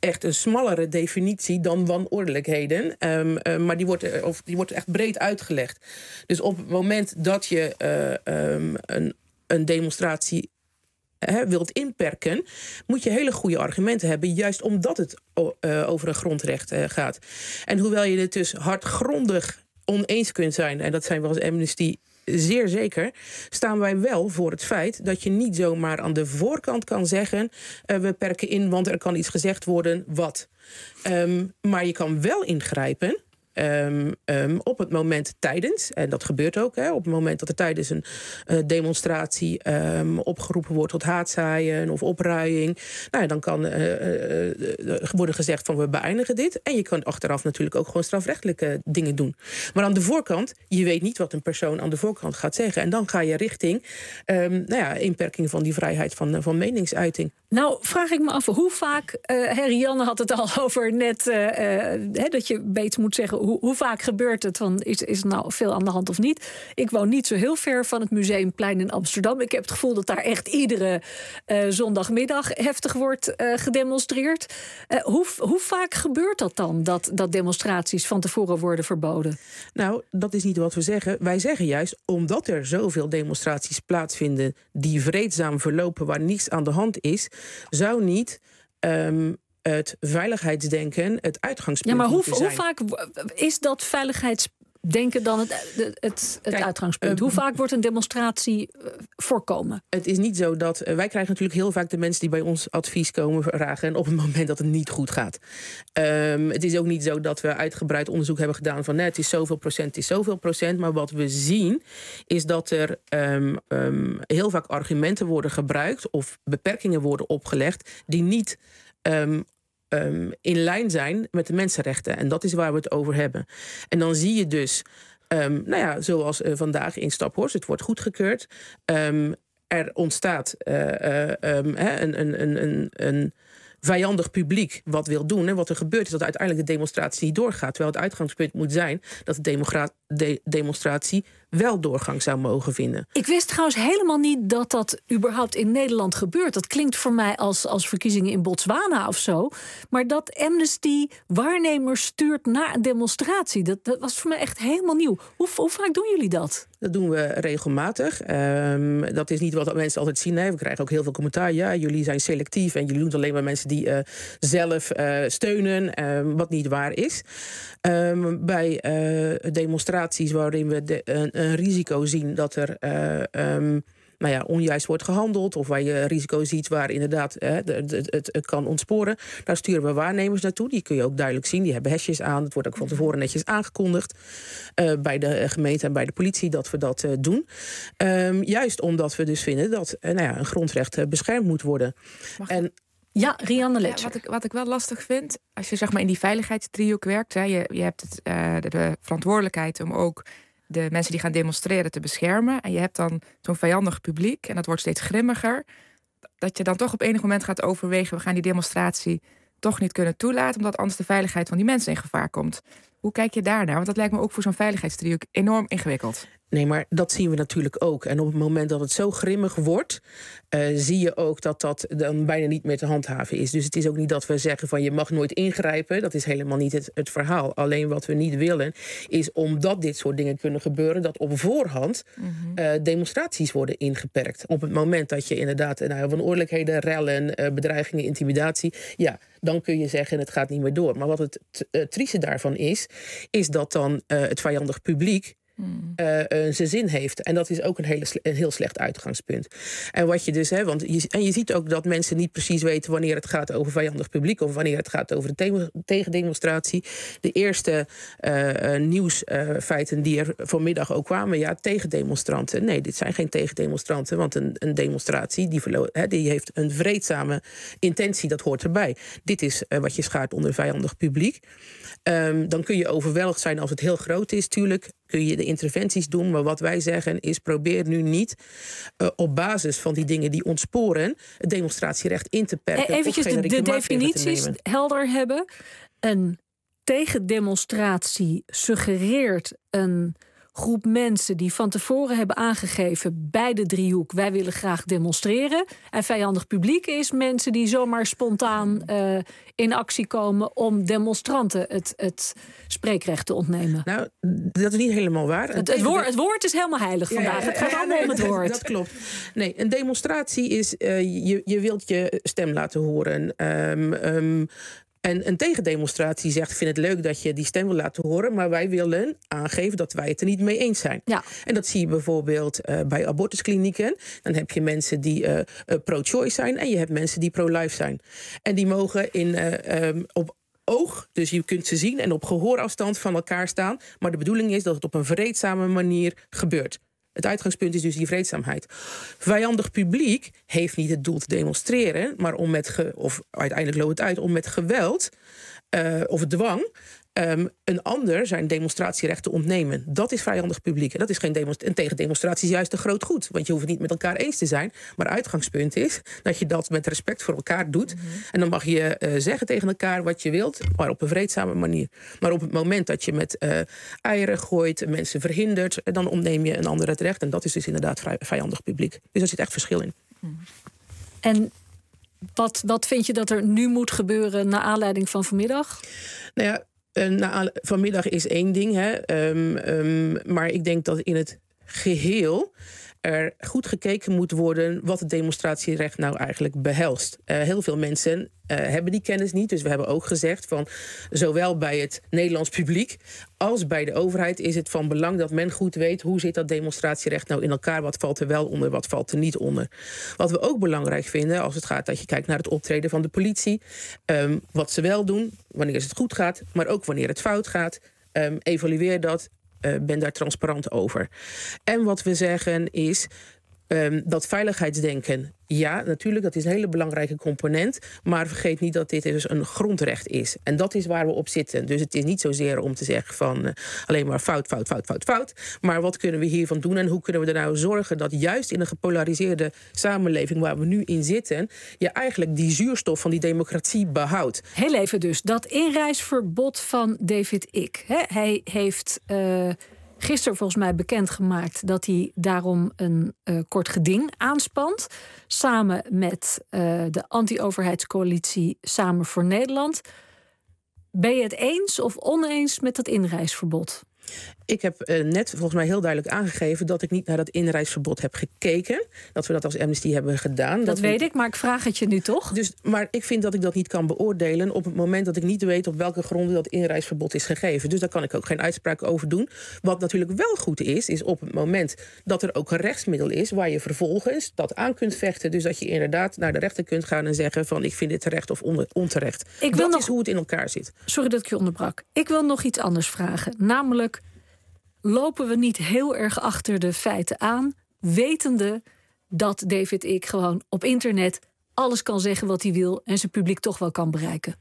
echt een smallere definitie dan wanordelijkheden. Um, um, maar die wordt, of die wordt echt breed uitgelegd. Dus op het moment dat je uh, um, een, een demonstratie He, wilt inperken, moet je hele goede argumenten hebben, juist omdat het uh, over een grondrecht uh, gaat. En hoewel je het dus hardgrondig oneens kunt zijn, en dat zijn we als Amnesty zeer zeker, staan wij wel voor het feit dat je niet zomaar aan de voorkant kan zeggen, uh, we perken in, want er kan iets gezegd worden wat. Um, maar je kan wel ingrijpen. Um, um, op het moment tijdens, en dat gebeurt ook, hè, op het moment dat er tijdens een uh, demonstratie um, opgeroepen wordt tot haatzaaien of opruiing, nou ja, dan kan uh, uh, worden gezegd van we beëindigen dit. En je kan achteraf natuurlijk ook gewoon strafrechtelijke dingen doen. Maar aan de voorkant, je weet niet wat een persoon aan de voorkant gaat zeggen. En dan ga je richting um, nou ja, inperking van die vrijheid van, van meningsuiting. Nou, vraag ik me af, hoe vaak, uh, Rianne had het al over net, uh, uh, hè, dat je beter moet zeggen, hoe, hoe vaak gebeurt het? Van, is, is er nou veel aan de hand of niet? Ik woon niet zo heel ver van het Museumplein in Amsterdam. Ik heb het gevoel dat daar echt iedere uh, zondagmiddag heftig wordt uh, gedemonstreerd. Uh, hoe, hoe vaak gebeurt dat dan, dat, dat demonstraties van tevoren worden verboden? Nou, dat is niet wat we zeggen. Wij zeggen juist, omdat er zoveel demonstraties plaatsvinden die vreedzaam verlopen, waar niets aan de hand is, zou niet um, het veiligheidsdenken het uitgangspunt ja, maar hoe, moeten zijn. hoe vaak is dat veiligheidsdenken dan het, het, het, het Kijk, uitgangspunt? Uh, hoe vaak wordt een demonstratie uh, voorkomen? Het is niet zo dat... Uh, wij krijgen natuurlijk heel vaak de mensen die bij ons advies komen vragen, en op het moment dat het niet goed gaat. Um, het is ook niet zo dat we uitgebreid onderzoek hebben gedaan van nee, het is zoveel procent, het is zoveel procent. Maar wat we zien is dat er um, um, heel vaak argumenten worden gebruikt of beperkingen worden opgelegd die niet Um, um, in lijn zijn met de mensenrechten. En dat is waar we het over hebben. En dan zie je dus, um, nou ja, zoals uh, vandaag in Staphorst, het wordt goedgekeurd. Um, er ontstaat uh, uh, um, een, een, een, een, een vijandig publiek wat wil doen. En wat er gebeurt is dat uiteindelijk de demonstratie niet doorgaat. Terwijl het uitgangspunt moet zijn dat de demogra- de demonstratie wel doorgang zou mogen vinden. Ik wist trouwens helemaal niet dat dat überhaupt in Nederland gebeurt. Dat klinkt voor mij als, als verkiezingen in Botswana of zo. Maar dat Amnesty waarnemers stuurt naar een demonstratie, dat, dat was voor mij echt helemaal nieuw. Hoe, hoe vaak doen jullie dat? Dat doen we regelmatig. Um, dat is niet wat mensen altijd zien. Hè. We krijgen ook heel veel commentaar. Ja, jullie zijn selectief en jullie doen het alleen maar mensen die uh, zelf uh, steunen, uh, wat niet waar is. Um, bij uh, demonstraties waarin we de, een, een risico zien dat er uh, um, nou ja, onjuist wordt gehandeld, of waar je risico ziet waar inderdaad eh, het, het, het kan ontsporen, daar sturen we waarnemers naartoe. Die kun je ook duidelijk zien. Die hebben hesjes aan. Het wordt ook van tevoren netjes aangekondigd uh, bij de gemeente en bij de politie dat we dat uh, doen. Um, juist omdat we dus vinden dat uh, nou ja, een grondrecht uh, beschermd moet worden. Mag en Ja, Rianne Letcher. Ja, wat, ik, wat ik wel lastig vind, als je zeg maar in die veiligheidsdriehoek werkt, hè, je, je hebt het, uh, de, de verantwoordelijkheid om ook de mensen die gaan demonstreren te beschermen. En je hebt dan zo'n vijandig publiek en dat wordt steeds grimmiger. Dat je dan toch op enig moment gaat overwegen, we gaan die demonstratie toch niet kunnen toelaten, omdat anders de veiligheid van die mensen in gevaar komt. Hoe kijk je daarnaar? Want dat lijkt me ook voor zo'n veiligheidsdriehoek enorm ingewikkeld. Nee, maar dat zien we natuurlijk ook. En op het moment dat het zo grimmig wordt, uh, zie je ook dat dat dan bijna niet meer te handhaven is. Dus het is ook niet dat we zeggen van je mag nooit ingrijpen. Dat is helemaal niet het, het verhaal. Alleen wat we niet willen is, omdat dit soort dingen kunnen gebeuren, dat op voorhand mm-hmm. uh, demonstraties worden ingeperkt. Op het moment dat je inderdaad nou, wanordelijkheden, rellen, uh, bedreigingen, intimidatie, ja, dan kun je zeggen het gaat niet meer door. Maar wat het t- uh, trieste daarvan is, is dat dan uh, het vijandig publiek Hmm. Uh, uh, zijn zin heeft. En dat is ook een, hele sle- een heel slecht uitgangspunt. En wat je dus, hè, want je, en je ziet ook dat mensen niet precies weten wanneer het gaat over vijandig publiek of wanneer het gaat over de te- tegendemonstratie. De eerste uh, uh, nieuwsfeiten uh, die er vanmiddag ook kwamen, ja, tegendemonstranten. Nee, dit zijn geen tegendemonstranten, want een, een demonstratie die, verlo- hè, die heeft een vreedzame intentie, dat hoort erbij. Dit is uh, wat je schaart onder vijandig publiek. Um, dan kun je overweldigd zijn als het heel groot is, tuurlijk. Kun je de interventies doen, maar wat wij zeggen is, probeer nu niet uh, op basis van die dingen die ontsporen het demonstratierecht in te perken. Eventjes de, de definities helder hebben. Een tegendemonstratie suggereert een groep mensen die van tevoren hebben aangegeven bij de driehoek: wij willen graag demonstreren. En vijandig publiek is mensen die zomaar spontaan uh, in actie komen om demonstranten het, het spreekrecht te ontnemen. Nou, dat is niet helemaal waar. Het, het, woord, het woord is helemaal heilig vandaag. Ja, ja, ja, het gaat ja, allemaal nee, om het woord. Dat klopt. Nee, een demonstratie is uh, je, je wilt je stem laten horen. Um, um, En een tegendemonstratie zegt: ik vind het leuk dat je die stem wil laten horen, maar wij willen aangeven dat wij het er niet mee eens zijn. Ja. En dat zie je bijvoorbeeld uh, bij abortusklinieken. Dan heb je mensen die uh, uh, pro-choice zijn en je hebt mensen die pro-life zijn. En die mogen in, uh, um, op oog, dus je kunt ze zien, en op gehoorafstand van elkaar staan. Maar de bedoeling is dat het op een vreedzame manier gebeurt. Het uitgangspunt is dus die vreedzaamheid. Vijandig publiek heeft niet het doel te demonstreren, maar om met ge, of uiteindelijk loopt het uit om met geweld uh, of dwang um, een ander zijn demonstratierecht te ontnemen. Dat is vijandig publiek. En dat is geen demonstratie. En tegendemonstratie is juist een groot goed, want je hoeft het niet met elkaar eens te zijn. Maar uitgangspunt is dat je dat met respect voor elkaar doet. Mm-hmm. En dan mag je uh, zeggen tegen elkaar wat je wilt, maar op een vreedzame manier. Maar op het moment dat je met uh, eieren gooit, mensen verhindert, dan ontneem je een ander het recht. En dat is dus inderdaad vijandig publiek. Dus daar zit echt verschil in. En wat, wat vind je dat er nu moet gebeuren naar aanleiding van vanmiddag? Nou ja, uh, na, vanmiddag is één ding. Hè. Um, um, maar ik denk dat in het geheel er goed gekeken moet worden wat het demonstratierecht nou eigenlijk behelst. Uh, heel veel mensen uh, hebben die kennis niet. Dus we hebben ook gezegd van zowel bij het Nederlands publiek als bij de overheid is het van belang dat men goed weet hoe zit dat demonstratierecht nou in elkaar. Wat valt er wel onder, wat valt er niet onder. Wat we ook belangrijk vinden als het gaat dat je kijkt naar het optreden van de politie. Um, wat ze wel doen, wanneer het goed gaat, maar ook wanneer het fout gaat. Um, evalueer dat. Uh, ben daar transparant over. En wat we zeggen is um, dat veiligheidsdenken, ja, natuurlijk, dat is een hele belangrijke component. Maar vergeet niet dat dit dus een grondrecht is. En dat is waar we op zitten. Dus het is niet zozeer om te zeggen van uh, alleen maar fout, fout, fout, fout, fout. Maar wat kunnen we hiervan doen en hoe kunnen we er nou zorgen dat juist in een gepolariseerde samenleving waar we nu in zitten, je eigenlijk die zuurstof van die democratie behoudt. Heel even dus, dat inreisverbod van David Icke. Hè? Hij heeft Uh... gisteren volgens mij bekendgemaakt dat hij daarom een uh, kort geding aanspant. Samen met uh, de anti-overheidscoalitie Samen voor Nederland. Ben je het eens of oneens met dat inreisverbod? Ik heb uh, net volgens mij heel duidelijk aangegeven dat ik niet naar dat inreisverbod heb gekeken. Dat we dat als Amnesty hebben gedaan. Dat, dat weet we... ik, maar ik vraag het je nu toch. Dus, maar ik vind dat ik dat niet kan beoordelen op het moment dat ik niet weet op welke gronden dat inreisverbod is gegeven. Dus daar kan ik ook geen uitspraak over doen. Wat natuurlijk wel goed is, is op het moment dat er ook een rechtsmiddel is waar je vervolgens dat aan kunt vechten. Dus dat je inderdaad naar de rechter kunt gaan en zeggen van ik vind dit terecht of on- onterecht. Ik wil dat nog... is hoe het in elkaar zit. Sorry dat ik je onderbrak. Ik wil nog iets anders vragen. Namelijk, lopen we niet heel erg achter de feiten aan, wetende dat David Icke gewoon op internet alles kan zeggen wat hij wil en zijn publiek toch wel kan bereiken?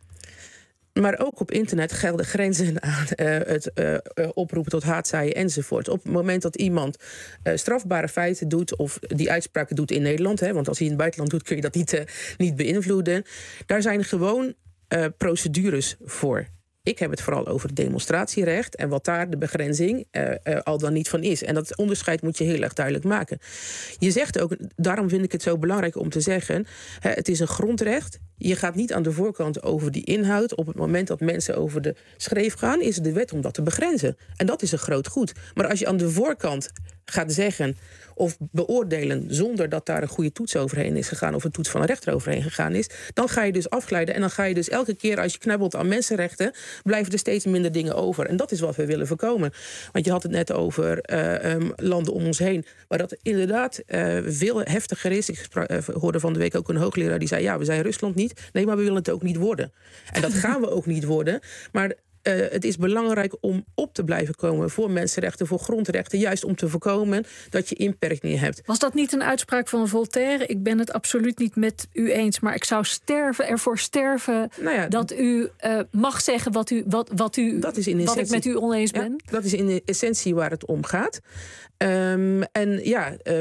Maar ook op internet gelden grenzen aan uh, het uh, uh, oproepen tot haatzaaien enzovoort. Op het moment dat iemand uh, strafbare feiten doet of die uitspraken doet in Nederland, hè, want als hij in het buitenland doet kun je dat niet, uh, niet beïnvloeden. Daar zijn gewoon uh, procedures voor. Ik heb het vooral over het demonstratierecht en wat daar de begrenzing uh, uh, al dan niet van is. En dat onderscheid moet je heel erg duidelijk maken. Je zegt ook, daarom vind ik het zo belangrijk om te zeggen, hè, het is een grondrecht. Je gaat niet aan de voorkant over die inhoud. Op het moment dat mensen over de schreef gaan, is het de wet om dat te begrenzen. En dat is een groot goed. Maar als je aan de voorkant gaat zeggen of beoordelen zonder dat daar een goede toets overheen is gegaan of een toets van een rechter overheen gegaan is, dan ga je dus afglijden en dan ga je dus elke keer als je knabbelt aan mensenrechten, blijven er steeds minder dingen over. En dat is wat we willen voorkomen. Want je had het net over uh, um, landen om ons heen, waar dat inderdaad uh, veel heftiger is. Ik spra- uh, hoorde van de week ook een hoogleraar die zei, ja, we zijn Rusland niet. Nee, maar we willen het ook niet worden. En dat gaan we ook niet worden. Maar Uh, het is belangrijk om op te blijven komen voor mensenrechten, voor grondrechten, juist om te voorkomen dat je inperkingen hebt. Was dat niet een uitspraak van Voltaire? Ik ben het absoluut niet met u eens, maar ik zou sterven, ervoor sterven nou ja, dat u uh, mag zeggen wat, u, wat, wat, u, dat is in wat essentie, ik met u oneens ben. Ja, dat is in de essentie waar het om gaat. Um, en ja, um,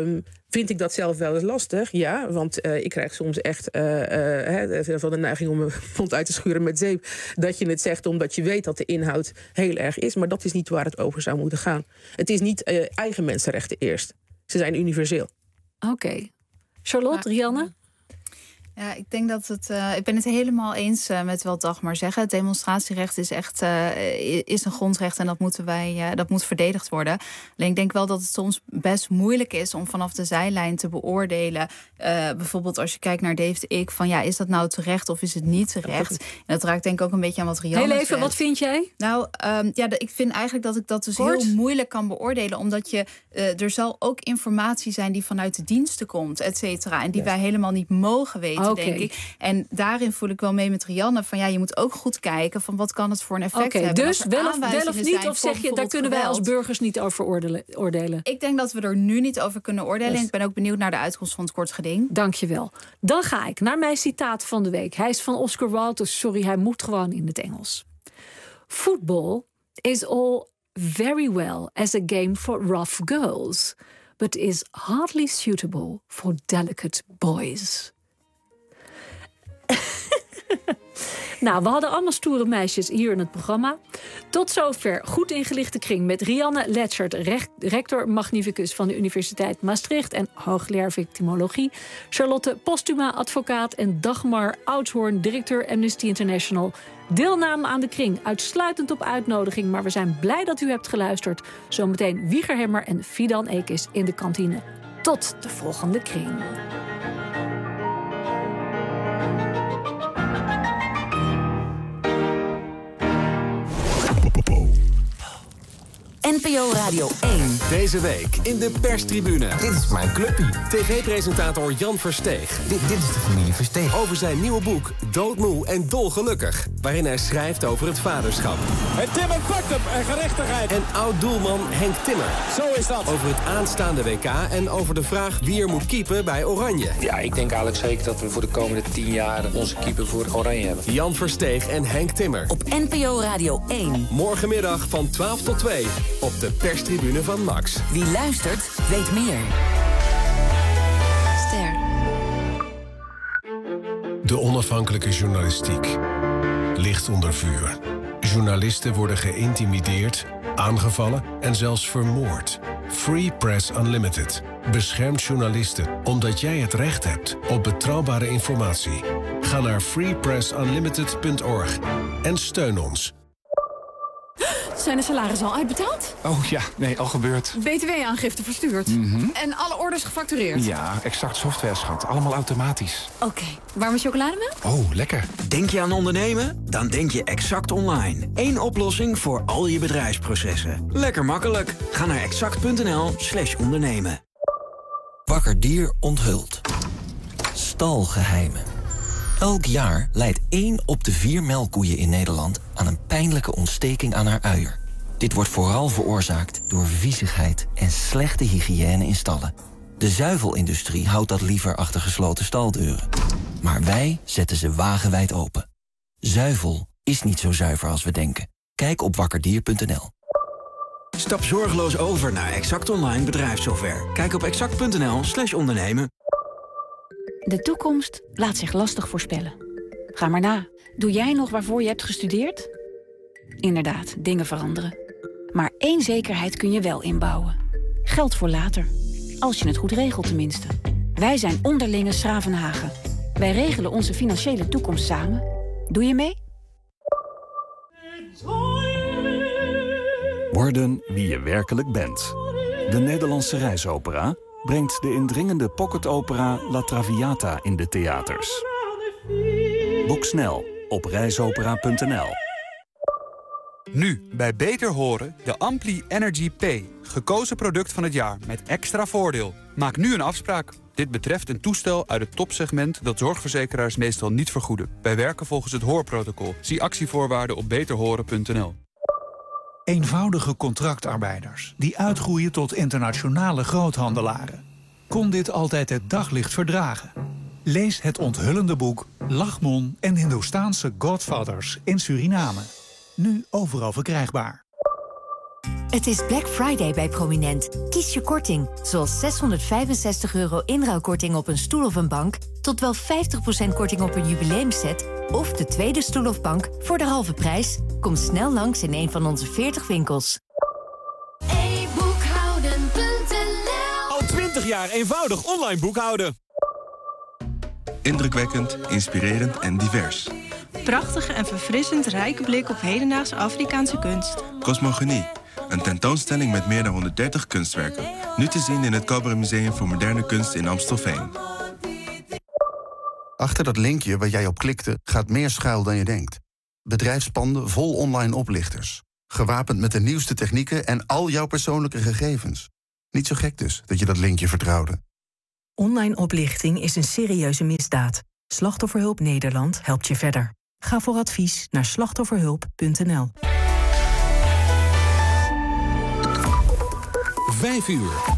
Vind ik dat zelf wel eens lastig? Ja, want uh, ik krijg soms echt uh, uh, van de neiging om mijn mond uit te schuren met zeep. Dat je het zegt omdat je weet dat de inhoud heel erg is. Maar dat is niet waar het over zou moeten gaan. Het is niet uh, eigen mensenrechten eerst. Ze zijn universeel. Oké. Okay. Charlotte, ja. Rianne? Ja, ik denk dat het. Uh, ik ben het helemaal eens uh, met wat Dagmar zeggen. Het demonstratierecht is echt uh, is een grondrecht en dat moeten wij uh, dat moet verdedigd worden. Alleen ik denk wel dat het soms best moeilijk is om vanaf de zijlijn te beoordelen. Uh, bijvoorbeeld als je kijkt naar David Icke, van ja, is dat nou terecht of is het niet terecht? En dat raakt denk ik ook een beetje aan wat Rianne Heel even, zegt. Wat vind jij? Nou, um, ja, ik vind eigenlijk dat ik dat dus Kort. heel moeilijk kan beoordelen, omdat je uh, er zal ook informatie zijn die vanuit de diensten komt, et cetera, en die yes. wij helemaal niet mogen weten. Okay. Denk ik. En daarin voel ik wel mee met Rianne van ja, je moet ook goed kijken van wat kan het voor een effect okay, hebben. Dus wel of, wel of niet, of zeg je daar kunnen wij als burgers niet over oordelen? Ik denk dat we er nu niet over kunnen oordelen. Yes. Ik ben ook benieuwd naar de uitkomst van het kort geding. Dank je wel. Dan ga ik naar mijn citaat van de week. Hij is van Oscar Wilde, dus sorry, hij moet gewoon in het Engels. Football is all very well as a game for rough girls, but is hardly suitable for delicate boys. Nou, we hadden allemaal stoere meisjes hier in het programma. Tot zover Goed Ingelichte Kring met Rianne Letschert, rector magnificus van de Universiteit Maastricht en hoogleraar victimologie. Charlotte Postuma, advocaat, en Dagmar Oudshoorn, directeur Amnesty International. Deelname aan de Kring, uitsluitend op uitnodiging, maar we zijn blij dat u hebt geluisterd. Zometeen Wieger Hemmer en Fidan Ekis in de kantine. Tot de volgende Kring. N P O Radio één. Deze week in de perstribune. Dit is mijn clubpie. T V-presentator Jan Versteeg. Dit, dit is de familie Versteeg. Over zijn nieuwe boek Doodmoe en dolgelukkig. Waarin hij schrijft over het vaderschap. En Timmer pakt hem en gerechtigheid. En oud-doelman Henk Timmer. Zo is dat. Over het aanstaande W K en over de vraag wie er moet keepen bij Oranje. Ja, ik denk eigenlijk zeker dat we voor de komende tien jaar onze keeper voor Oranje hebben. Jan Versteeg en Henk Timmer. Op N P O Radio één. Morgenmiddag van twaalf tot twee. Op de perstribune van Max. Wie luistert, weet meer. Ster. De onafhankelijke journalistiek ligt onder vuur. Journalisten worden geïntimideerd, aangevallen en zelfs vermoord. Free Press Unlimited beschermt journalisten omdat jij het recht hebt op betrouwbare informatie. Ga naar free press unlimited punt org en steun ons. Zijn de salarissen al uitbetaald? Oh ja, nee, al gebeurd. B T W-aangifte verstuurd? Mm-hmm. En alle orders gefactureerd? Ja, Exact software, schat. Allemaal automatisch. Oké, okay. Warme chocolademelk? Oh, lekker. Denk je aan ondernemen? Dan denk je Exact Online. Eén oplossing voor al je bedrijfsprocessen. Lekker makkelijk. Ga naar exact punt n l slash ondernemen. Wakker Dier onthult. Stalgeheimen. Elk jaar lijdt één op de vier melkkoeien in Nederland aan een pijnlijke ontsteking aan haar uier. Dit wordt vooral veroorzaakt door viezigheid en slechte hygiëne in stallen. De zuivelindustrie houdt dat liever achter gesloten staldeuren. Maar wij zetten ze wagenwijd open. Zuivel is niet zo zuiver als we denken. Kijk op wakkerdier punt n l. Stap zorgeloos over naar Exact Online bedrijfssoftware. Kijk op exact punt n l slash ondernemen. De toekomst laat zich lastig voorspellen. Ga maar na. Doe jij nog waarvoor je hebt gestudeerd? Inderdaad, dingen veranderen. Maar één zekerheid kun je wel inbouwen. Geld voor later. Als je het goed regelt tenminste. Wij zijn Onderlinge Schravenhagen. Wij regelen onze financiële toekomst samen. Doe je mee? Worden wie je werkelijk bent. De Nederlandse Reisopera brengt de indringende pocketopera La Traviata in de theaters. Boek snel op reisopera punt n l. Nu, bij Beter Horen, de Ampli Energy P. Gekozen product van het jaar met extra voordeel. Maak nu een afspraak. Dit betreft een toestel uit het topsegment dat zorgverzekeraars meestal niet vergoeden. Wij werken volgens het hoorprotocol. Zie actievoorwaarden op beter horen punt n l. Eenvoudige contractarbeiders die uitgroeien tot internationale groothandelaren. Kon dit altijd het daglicht verdragen? Lees het onthullende boek Lachmon en Hindoestaanse Godfathers in Suriname. Nu overal verkrijgbaar. Het is Black Friday bij Prominent. Kies je korting, zoals zeshonderdvijfenzestig euro inruilkorting op een stoel of een bank, tot wel vijftig procent korting op een jubileumset of de tweede stoel of bank voor de halve prijs. Kom snel langs in een van onze veertig winkels. e boekhouden punt n l Al twintig jaar eenvoudig online boekhouden. Indrukwekkend, inspirerend en divers. Prachtige en verfrissend rijke blik op hedendaagse Afrikaanse kunst. Cosmogonie, een tentoonstelling met meer dan honderddertig kunstwerken. Nu te zien in het Cabaret Museum voor Moderne Kunst in Amstelveen. Achter dat linkje waar jij op klikte gaat meer schuil dan je denkt. Bedrijfspanden vol online oplichters. Gewapend met de nieuwste technieken en al jouw persoonlijke gegevens. Niet zo gek dus dat je dat linkje vertrouwde. Online oplichting is een serieuze misdaad. Slachtofferhulp Nederland helpt je verder. Ga voor advies naar slachtofferhulp punt n l. Vijf uur.